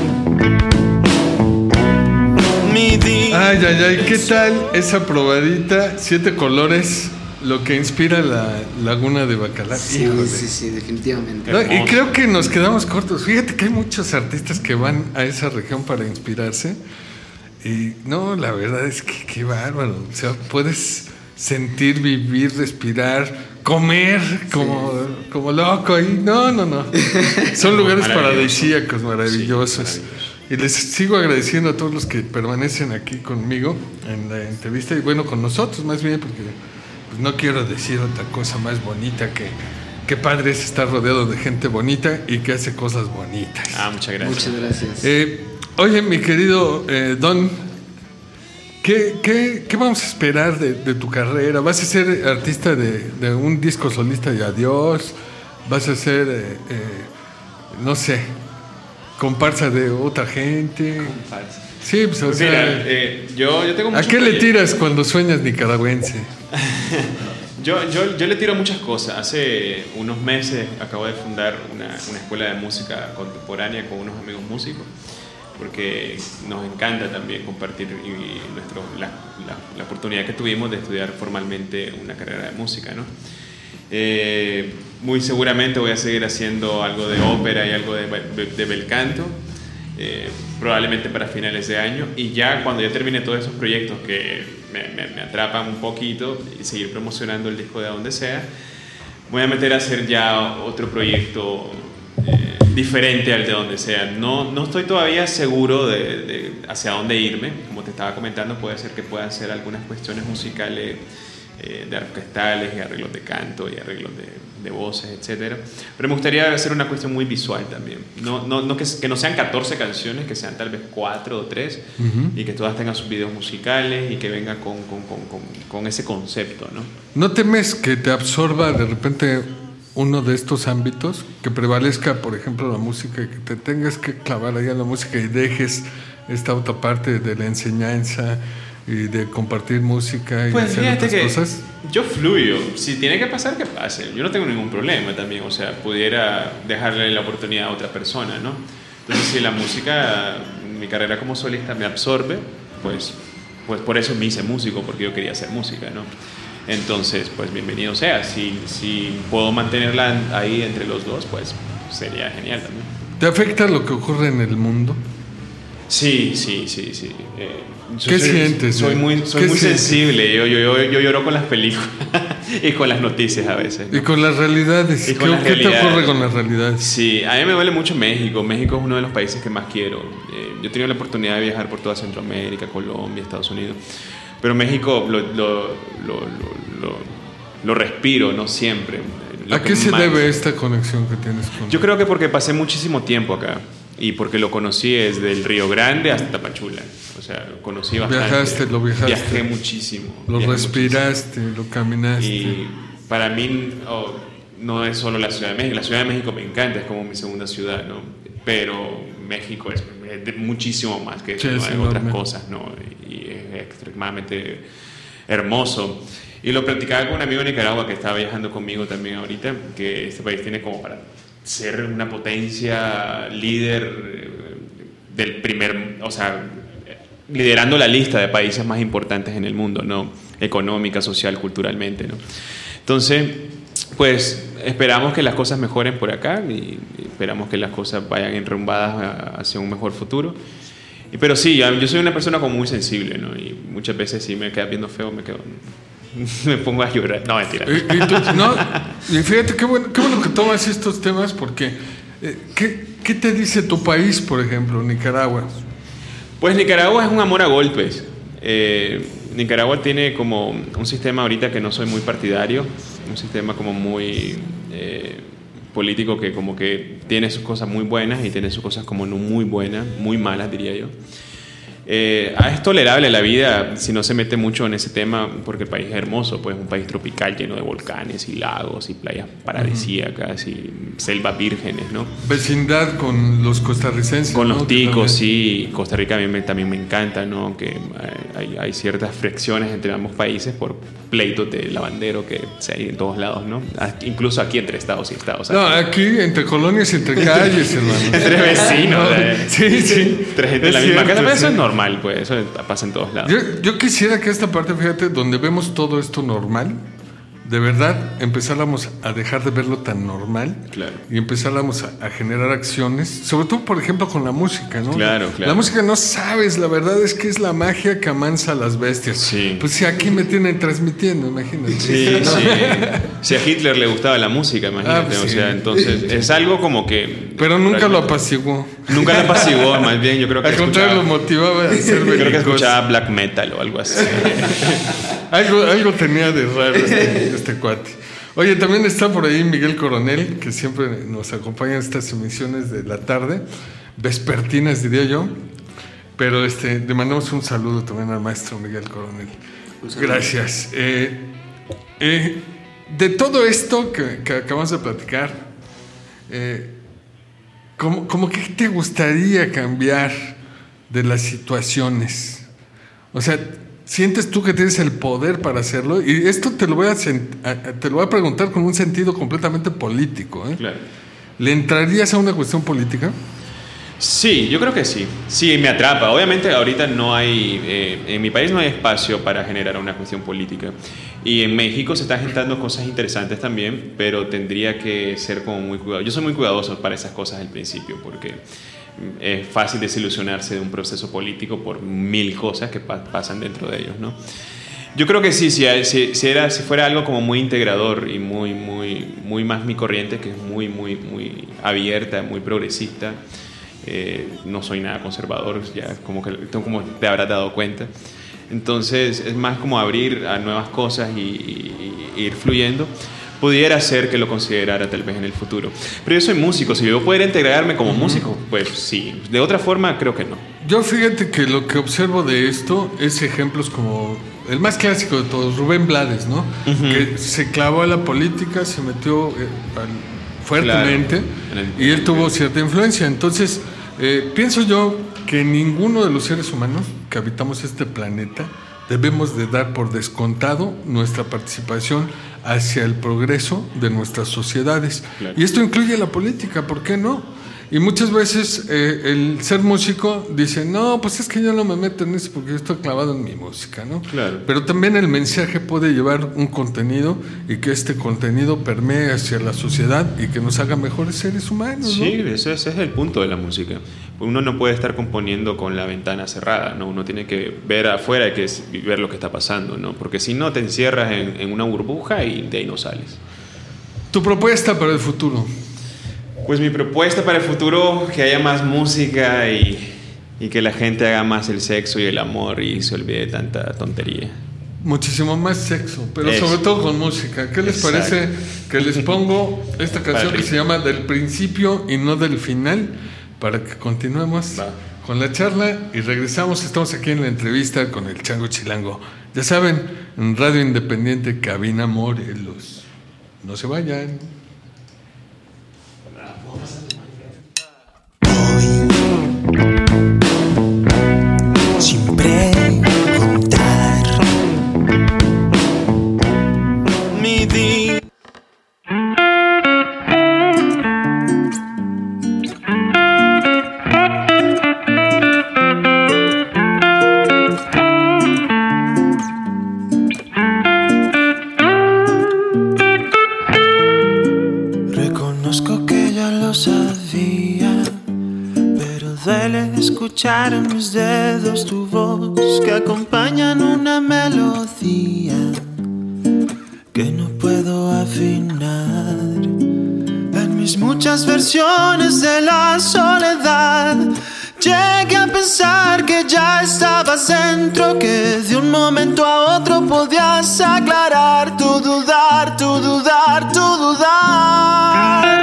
mi día. Ay, ay, ay, ¿qué tal esa probadita? 7 colores, lo que inspira la laguna de Bacalar. Sí, Híjole. sí, definitivamente. No, y creo que nos quedamos cortos. Fíjate que hay muchos artistas que van a esa región para inspirarse. Y no, la verdad es que qué bárbaro. O sea, puedes sentir, vivir, respirar, comer como loco ahí. No. Son lugares paradisíacos, maravillosos. Sí, y les sigo agradeciendo a todos los que permanecen aquí conmigo en la entrevista. Y bueno, con nosotros más bien, porque pues, no quiero decir otra cosa más bonita que qué padre es estar rodeado de gente bonita y que hace cosas bonitas. Muchas gracias. Muchas gracias. Oye, mi querido Don, ¿qué vamos a esperar de tu carrera? ¿Vas a ser artista de un disco solista y adiós? ¿Vas a ser, no sé, comparsa de otra gente. Comparsa. Sí, pues, o sea, mira, yo tengo ¿a qué le tiras cuando sueñas nicaragüense? Yo le tiro muchas cosas. Hace unos meses acabo de fundar una escuela de música contemporánea con unos amigos músicos, porque nos encanta también compartir la oportunidad que tuvimos de estudiar formalmente una carrera de música, ¿no? Muy seguramente voy a seguir haciendo algo de ópera y algo de bel canto, probablemente para finales de año, y ya cuando ya termine todos esos proyectos que me atrapan un poquito y seguir promocionando el disco de donde sea, voy a meter a hacer ya otro proyecto diferente al de donde sea. No estoy todavía seguro de hacia dónde irme. Como te estaba comentando, puede ser que pueda hacer algunas cuestiones musicales, de orquestales y arreglos de canto y arreglos de voces, etcétera. Pero me gustaría hacer una cuestión muy visual también. Que no sean 14 canciones, que sean tal vez 4 o 3, y que todas tengan sus videos musicales y que vengan con ese concepto, ¿no? ¿No temes que te absorba de repente uno de estos ámbitos? Que prevalezca, por ejemplo, la música, y que te tengas que clavar ahí en la música y dejes esta otra parte de la enseñanza y de compartir música y pues hacer otras cosas. Yo fluyo. Si tiene que pasar, que pase. Yo no tengo ningún problema también. O sea, pudiera dejarle la oportunidad a otra persona, ¿no? Entonces, si la música, mi carrera como solista me absorbe, pues por eso me hice músico, porque yo quería hacer música, ¿no? Entonces, pues bienvenido sea. Si puedo mantenerla ahí entre los dos, pues sería genial también. ¿Te afecta lo que ocurre en el mundo? Sí. ¿Qué sientes? Soy muy sensible. Yo lloro con las películas y con las noticias a veces, ¿no? Y con las realidades. ¿Qué te ocurre con las realidades? Sí, a mí me duele mucho México. México es uno de los países que más quiero. Yo he tenido la oportunidad de viajar por toda Centroamérica, Colombia, Estados Unidos. Pero México lo respiro, no siempre. ¿A qué se debe esta conexión que tienes con...? Yo creo que porque pasé muchísimo tiempo acá. Y porque lo conocí desde el Río Grande hasta Tapachula. O sea, lo conocí bastante. Lo viajaste. Viajé muchísimo. Lo respiraste, lo caminaste. Y para mí no es solo la Ciudad de México. La Ciudad de México me encanta, es como mi segunda ciudad, ¿no? Pero México es muchísimo más que eso, ¿no? Hay otras cosas, ¿no? Y es extremadamente hermoso. Y lo platicaba con un amigo de Nicaragua que estaba viajando conmigo también ahorita, que este país tiene como para ser una potencia líder liderando la lista de países más importantes en el mundo, ¿no? Económica, social, culturalmente, ¿no? Entonces, pues esperamos que las cosas mejoren por acá y esperamos que las cosas vayan enrumbadas hacia un mejor futuro. Pero sí, yo soy una persona como muy sensible, ¿no? Y muchas veces si me quedas viendo feo, me pongo a llorar. No, mentira. Y fíjate, qué bueno que tomas estos temas, porque ¿qué te dice tu país, por ejemplo, Nicaragua? Pues Nicaragua es un amor a golpes. Nicaragua tiene como un sistema ahorita que no soy muy partidario, un sistema como muy político, que como que tiene sus cosas muy buenas y tiene sus cosas como no muy buenas, muy malas, diría yo. Es tolerable la vida si no se mete mucho en ese tema, porque el país es hermoso, pues es un país tropical lleno de volcanes y lagos y playas paradisíacas y selvas vírgenes, ¿no? Vecindad con los costarricenses, con, ¿no?, los ticos, también. sí. Costa Rica también me encanta, ¿no? Aunque hay ciertas fricciones entre ambos países por pleitos de lavandero que se hay en todos lados, ¿no? Incluso aquí entre estados y estados. No, aquí entre colonias y entre calles, hermano. Entre vecinos. Sí. Entre gente de la misma casa. Eso es normal, pues. Eso pasa en todos lados. Yo quisiera que esta parte, fíjate, donde vemos todo esto normal, de verdad empezáramos a dejar de verlo tan normal. Claro. Y empezáramos a generar acciones, sobre todo, por ejemplo, con la música, ¿no? Claro. La música, no sabes, la verdad es que es la magia que amansa a las bestias. Sí. Pues si aquí me tienen transmitiendo, imagínate. Sí. Si a Hitler le gustaba la música, imagínate. Pues sí. O sea, entonces es algo como que... Pero nunca lo apaciguó. Nunca lo apaciguó, más bien yo creo que... Al contrario, lo motivaba a ser Creo que escuchaba black metal o algo así. Algo tenía de raro este cuate. Oye, también está por ahí Miguel Coronel, que siempre nos acompaña en estas emisiones de la tarde, vespertinas diría yo, pero le mandamos un saludo también al maestro Miguel Coronel. Gracias. De todo esto que acabamos de platicar, ¿Cómo que te gustaría cambiar de las situaciones? O sea, ¿sientes tú que tienes el poder para hacerlo? Y esto te lo voy a preguntar con un sentido completamente político, ¿eh? Claro. ¿Le entrarías a una cuestión política? Sí, yo creo que sí. Sí, me atrapa. Obviamente ahorita no hay, en mi país no hay espacio para generar una cuestión política. Y en México se están gestando cosas interesantes también, pero tendría que ser como muy cuidadoso. Yo soy muy cuidadoso para esas cosas al principio, porque es fácil desilusionarse de un proceso político por mil cosas que pasan dentro de ellos, ¿no? Yo creo que sí, si fuera algo como muy integrador y muy más mi corriente, que es muy abierta, muy progresista. No soy nada conservador, ya como te habrás dado cuenta. Entonces es más como abrir a nuevas cosas y ir fluyendo. Pudiera ser que lo considerara tal vez en el futuro. Pero yo soy músico, si yo pudiera integrarme como músico, pues sí. De otra forma, creo que no. Yo fíjate que lo que observo de esto es ejemplos como el más clásico de todos, Rubén Blades, ¿no? Que se clavó a la política, se metió fuertemente, claro, y él tuvo cierta influencia. Entonces, pienso yo que ninguno de los seres humanos que habitamos este planeta debemos de dar por descontado nuestra participación hacia el progreso de nuestras sociedades. Claro. Y esto incluye la política, ¿por qué no? Y muchas veces el ser músico dice, no, pues es que yo no me meto en eso porque yo estoy clavado en mi música, ¿no? Claro. Pero también el mensaje puede llevar un contenido y que este contenido permee hacia la sociedad y que nos haga mejores seres humanos, ¿no? Sí, ese es el punto de la música. Uno no puede estar componiendo con la ventana cerrada, ¿no? Uno tiene que ver afuera y ver lo que está pasando, ¿no? Porque si no te encierras en una burbuja y de ahí no sales. ¿Tu propuesta para el futuro? Pues mi propuesta para el futuro, que haya más música y que la gente haga más el sexo y el amor y se olvide de tanta tontería. Muchísimo más sexo, pero sobre todo con música. ¿Qué les parece que les pongo esta canción que se llama Del Principio y no del Final? Para que continuemos con la charla y regresamos. Estamos aquí en la entrevista con el Chango Chilango. Ya saben, en Radio Independiente, Cabina Morelos. No se vayan. Sin preguntar mi día. Reconozco que ya lo sabía, pero duele escuchar en mis dedos tu voz que acompañan una melodía que no puedo afinar. En mis muchas versiones de la soledad llegué a pensar que ya estabas dentro, que de un momento a otro podías aclarar tu dudar, tu dudar, tu dudar.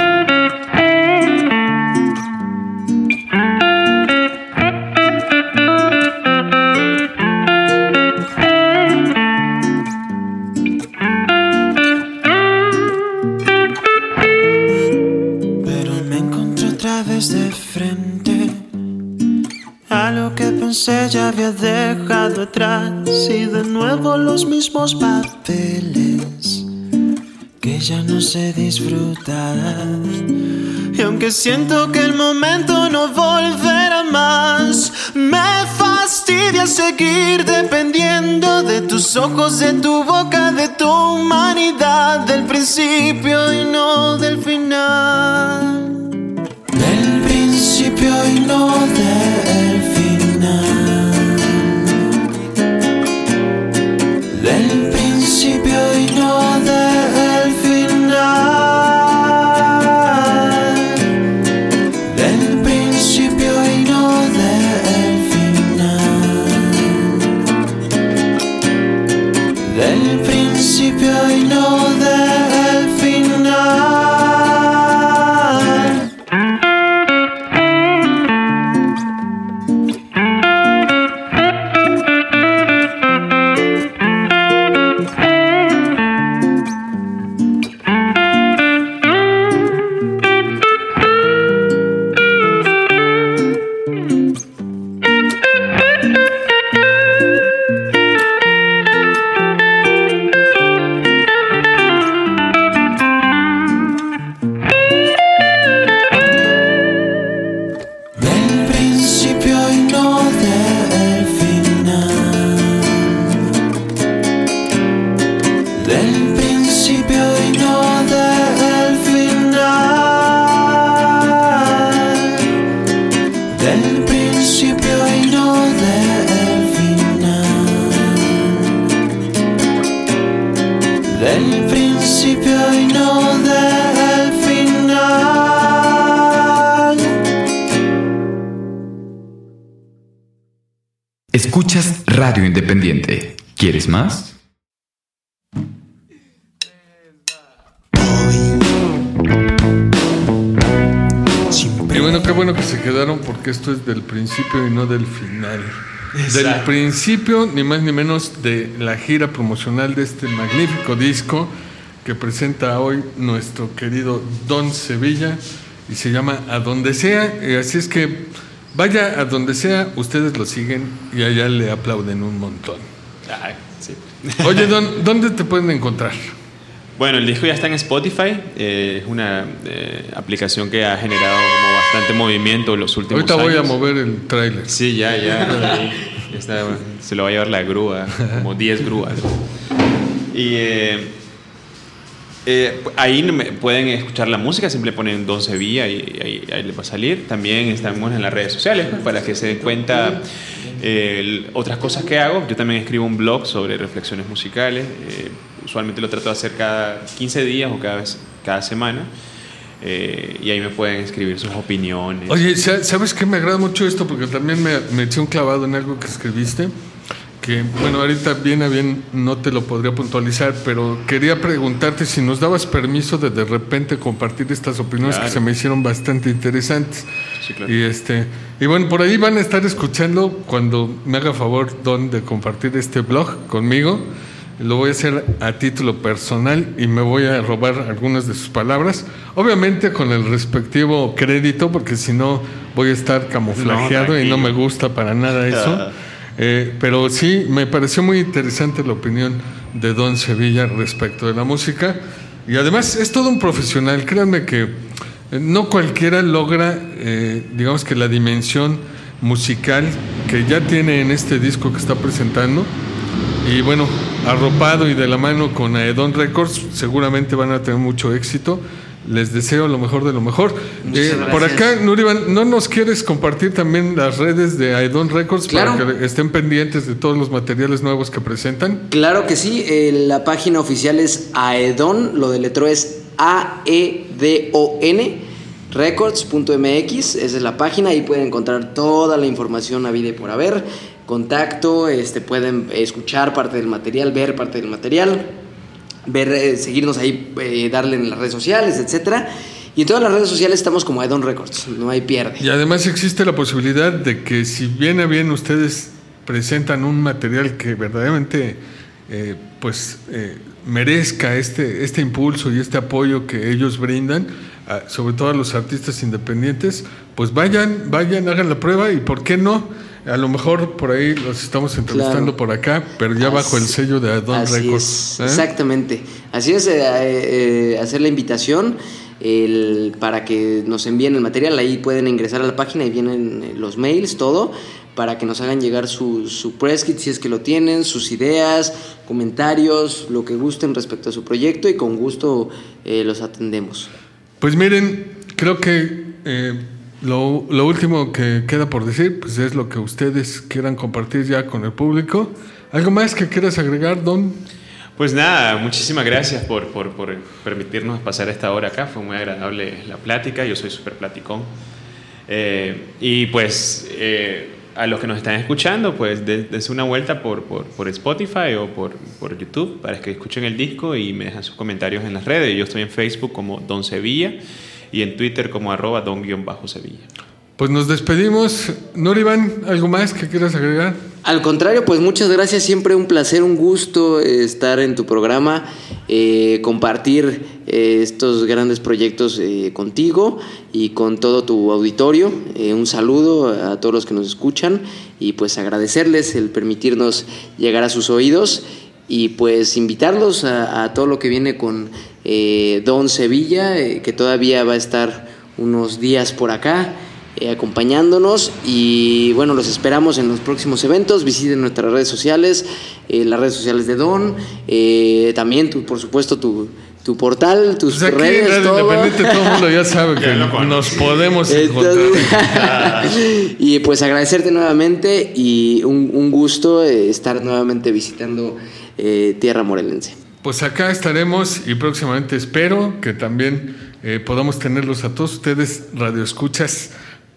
De frente a lo que pensé ya había dejado atrás, y de nuevo los mismos papeles que ya no sé disfrutar. Y aunque siento que el momento no volverá más, me fastidia seguir dependiendo de tus ojos, de tu boca, de tu humanidad, del principio y no del final. Del principio y no del final. Del principio y no del final. Del principio y no del final. Del principio y no del final. Escuchas Radio Independiente. ¿Quieres más? Y bueno, qué bueno que se quedaron porque esto es del principio y no del final. Exacto. Del principio, ni más ni menos, de la gira promocional de este magnífico disco que presenta hoy nuestro querido Don Sevilla y se llama A Donde Sea. Así es que vaya a donde sea, ustedes lo siguen y allá le aplauden un montón. Ay, sí. Oye, Don, ¿dónde te pueden encontrar? Bueno, el disco ya está en Spotify. Es una aplicación que ha generado como bastante movimiento en los últimos Ahorita años. voy a mover el tráiler. Sí, ya. Ahí está, se lo va a llevar la grúa, como 10 grúas. Y ahí pueden escuchar la música, siempre ponen Don Sevilla y ahí les va a salir. También estamos en las redes sociales para que se den cuenta otras cosas que hago. Yo también escribo un blog sobre reflexiones musicales. Usualmente lo trato de hacer cada 15 días o cada semana. Y ahí me pueden escribir sus opiniones. Oye, ¿sabes qué? Me agrada mucho esto porque también me eché un clavado en algo que escribiste. Que, bueno, ahorita bien a bien no te lo podría puntualizar, pero quería preguntarte si nos dabas permiso de repente compartir estas opiniones. Claro. Que se me hicieron bastante interesantes. Sí, claro. Y bueno, por ahí van a estar escuchando cuando me haga favor Don de compartir este blog conmigo. Lo voy a hacer a título personal y me voy a robar algunas de sus palabras, obviamente con el respectivo crédito, porque si no voy a estar camuflajeado y no me gusta para nada eso. Pero sí, me pareció muy interesante la opinión de Don Sevilla respecto de la música. Y además es todo un profesional. Créanme que no cualquiera logra, digamos que la dimensión musical que ya tiene en este disco que está presentando. Y bueno, arropado y de la mano con Aedon Records, seguramente van a tener mucho éxito. Les deseo lo mejor de lo mejor. Por acá, Nurivan, ¿no nos quieres compartir también las redes de Aedon Records? Claro. Para que estén pendientes de todos los materiales nuevos que presentan? Claro que sí. La página oficial es Aedon, lo deletreo es AEDON records.mx. Esa es la página, ahí pueden encontrar toda la información habida y por haber. Contacto, pueden escuchar parte del material, ver parte del material, seguirnos ahí, darle en las redes sociales, etcétera. Y en todas las redes sociales estamos como Aedon Records, no hay pierde. Y además existe la posibilidad de que si bien a bien ustedes presentan un material que verdaderamente merezca este impulso y este apoyo que ellos brindan, sobre todo a los artistas independientes, pues vayan, hagan la prueba y ¿por qué no? A lo mejor por ahí los estamos entrevistando, claro, por acá, pero ya bajo el sello de Aedon Records. Exactamente. Así es, hacer la invitación para que nos envíen el material. Ahí pueden ingresar a la página y vienen los mails, todo, para que nos hagan llegar su press kit, si es que lo tienen, sus ideas, comentarios, lo que gusten respecto a su proyecto, y con gusto los atendemos. Pues miren, creo que lo último que queda por decir, pues es lo que ustedes quieran compartir ya con el público. ¿Algo más que quieras agregar, Don? Pues nada, muchísimas gracias por permitirnos pasar esta hora acá. Fue muy agradable la plática, yo soy súper platicón. Y pues a los que nos están escuchando, pues dense una vuelta por Spotify o por YouTube para que escuchen el disco y me dejan sus comentarios en las redes. Yo estoy en Facebook como Don Sevilla y en Twitter como @don_sevilla. Pues nos despedimos. Nurivan, ¿algo más que quieras agregar? Al contrario, pues muchas gracias, siempre un placer, un gusto estar en tu programa, compartir estos grandes proyectos contigo y con todo tu auditorio. Un saludo a todos los que nos escuchan y pues agradecerles el permitirnos llegar a sus oídos y pues invitarlos a todo lo que viene con Don Sevilla, que todavía va a estar unos días por acá acompañándonos, y bueno, los esperamos en los próximos eventos. Visiten nuestras redes sociales, las redes sociales de Don, también por supuesto tu portal, tus pues aquí redes, en todo. Independiente, todo el mundo ya sabe que nos podemos encontrar. Y pues agradecerte nuevamente y un gusto estar nuevamente visitando tierra morelense. Pues acá estaremos y próximamente espero que también podamos tenerlos a todos ustedes radioescuchas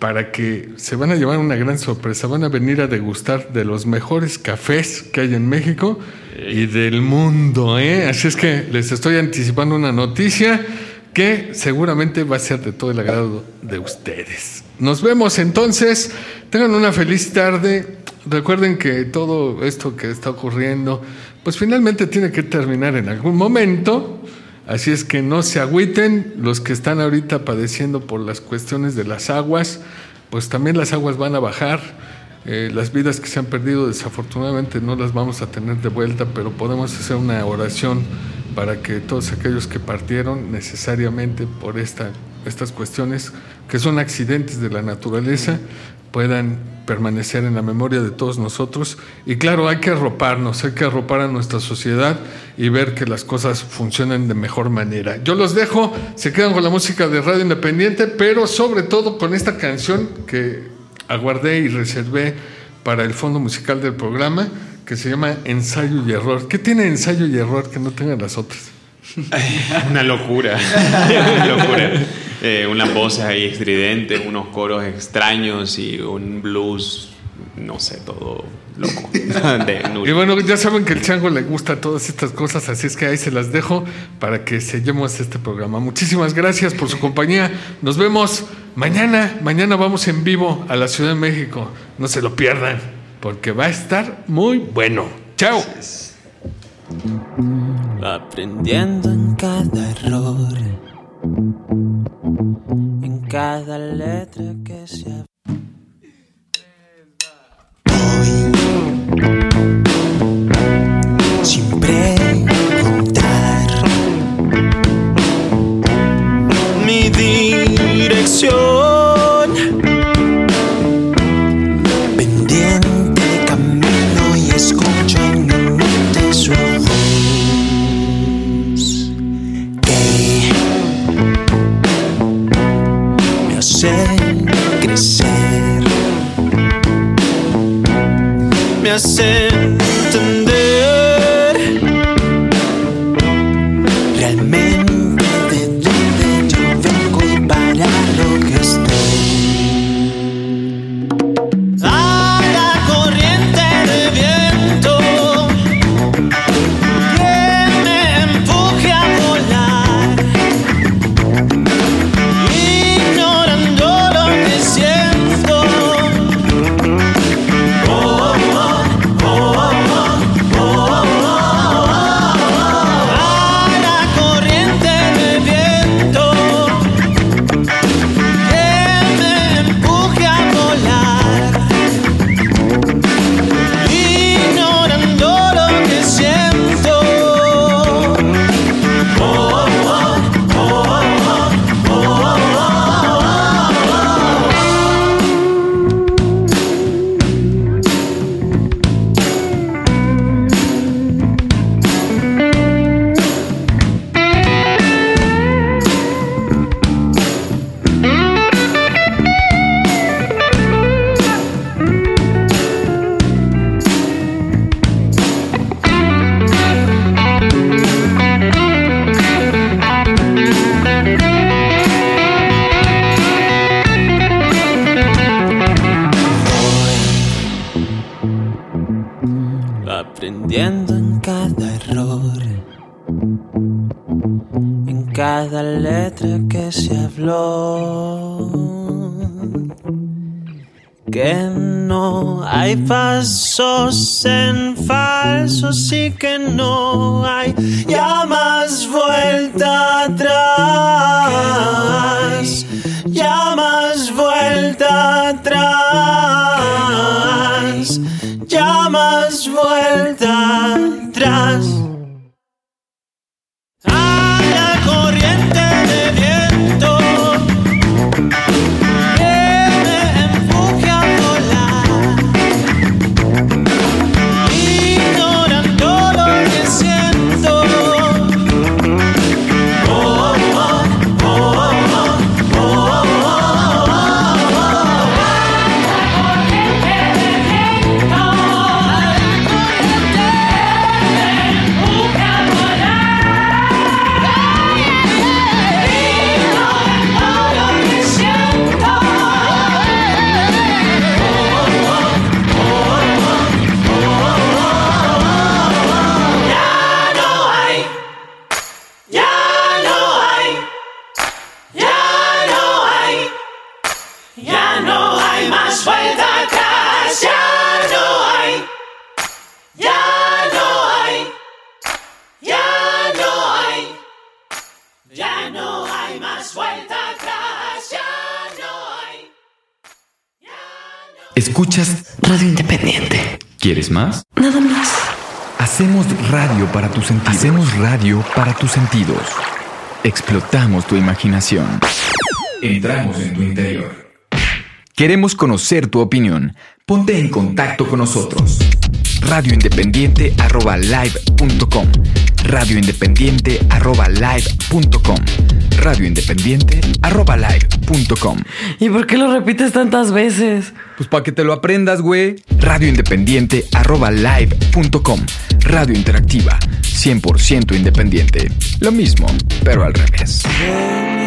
para que se van a llevar una gran sorpresa. Van a venir a degustar de los mejores cafés que hay en México y del mundo, ¿eh? Así es que les estoy anticipando una noticia que seguramente va a ser de todo el agrado de ustedes. Nos vemos entonces. Tengan una feliz tarde. Recuerden que todo esto que está ocurriendo, pues finalmente tiene que terminar en algún momento. Así es que no se agüiten. Los que están ahorita padeciendo por las cuestiones de las aguas, pues también las aguas van a bajar. Las vidas que se han perdido desafortunadamente no las vamos a tener de vuelta, pero podemos hacer una oración para que todos aquellos que partieron necesariamente por estas cuestiones, que son accidentes de la naturaleza, puedan permanecer en la memoria de todos nosotros. Y claro, hay que arroparnos, hay que arropar a nuestra sociedad y ver que las cosas funcionen de mejor manera. Yo los dejo, se quedan con la música de Radio Independiente, pero sobre todo con esta canción que aguardé y reservé para el fondo musical del programa, que se llama Ensayo y Error. ¿Qué tiene Ensayo y Error que no tengan las otras? Una locura. Una locura. Unas voces ahí estridentes, unos coros extraños y un blues, no sé, todo loco. Y bueno, ya saben que el Chango le gusta todas estas cosas, así es que ahí se las dejo para que sellemos este programa. Muchísimas gracias por su compañía. Nos vemos mañana. Mañana vamos en vivo a la Ciudad de México. No se lo pierdan, porque va a estar muy bueno. ¡Chao! Aprendiendo en cada error, en cada letra que se voy sin preguntar mi dirección, pendiente de camino y escucho en mi mente su voz. Crecer, me hace entender realmente de dónde yo vengo y para lo que estoy. A la corriente de viento que me empuje a volar, ignorando lo que siento. A la corriente de viento que me empuje a volar, ignorando lo que siento. Aprendiendo en cada error, en cada letra que se habló, que no hay pasos en falsos y que no hay ya más vuelta atrás, ya más vuelta atrás, ya más vuelta atrás. A la corriente de viento que me empuje a volar, ignorando lo que siento. Escuchas Radio Independiente. ¿Quieres más? Nada más. Hacemos radio para tus sentidos. Hacemos radio para tus sentidos. Explotamos tu imaginación. Entramos en tu interior. Queremos conocer tu opinión. Ponte en contacto con nosotros. radioindependiente@live.com. radioindependiente@live.com. radioindependiente@live.com. ¿Y por qué lo repites tantas veces? Pues para que te lo aprendas, güey. radioindependiente@live.com. Radio interactiva, 100% independiente. Lo mismo, pero al revés.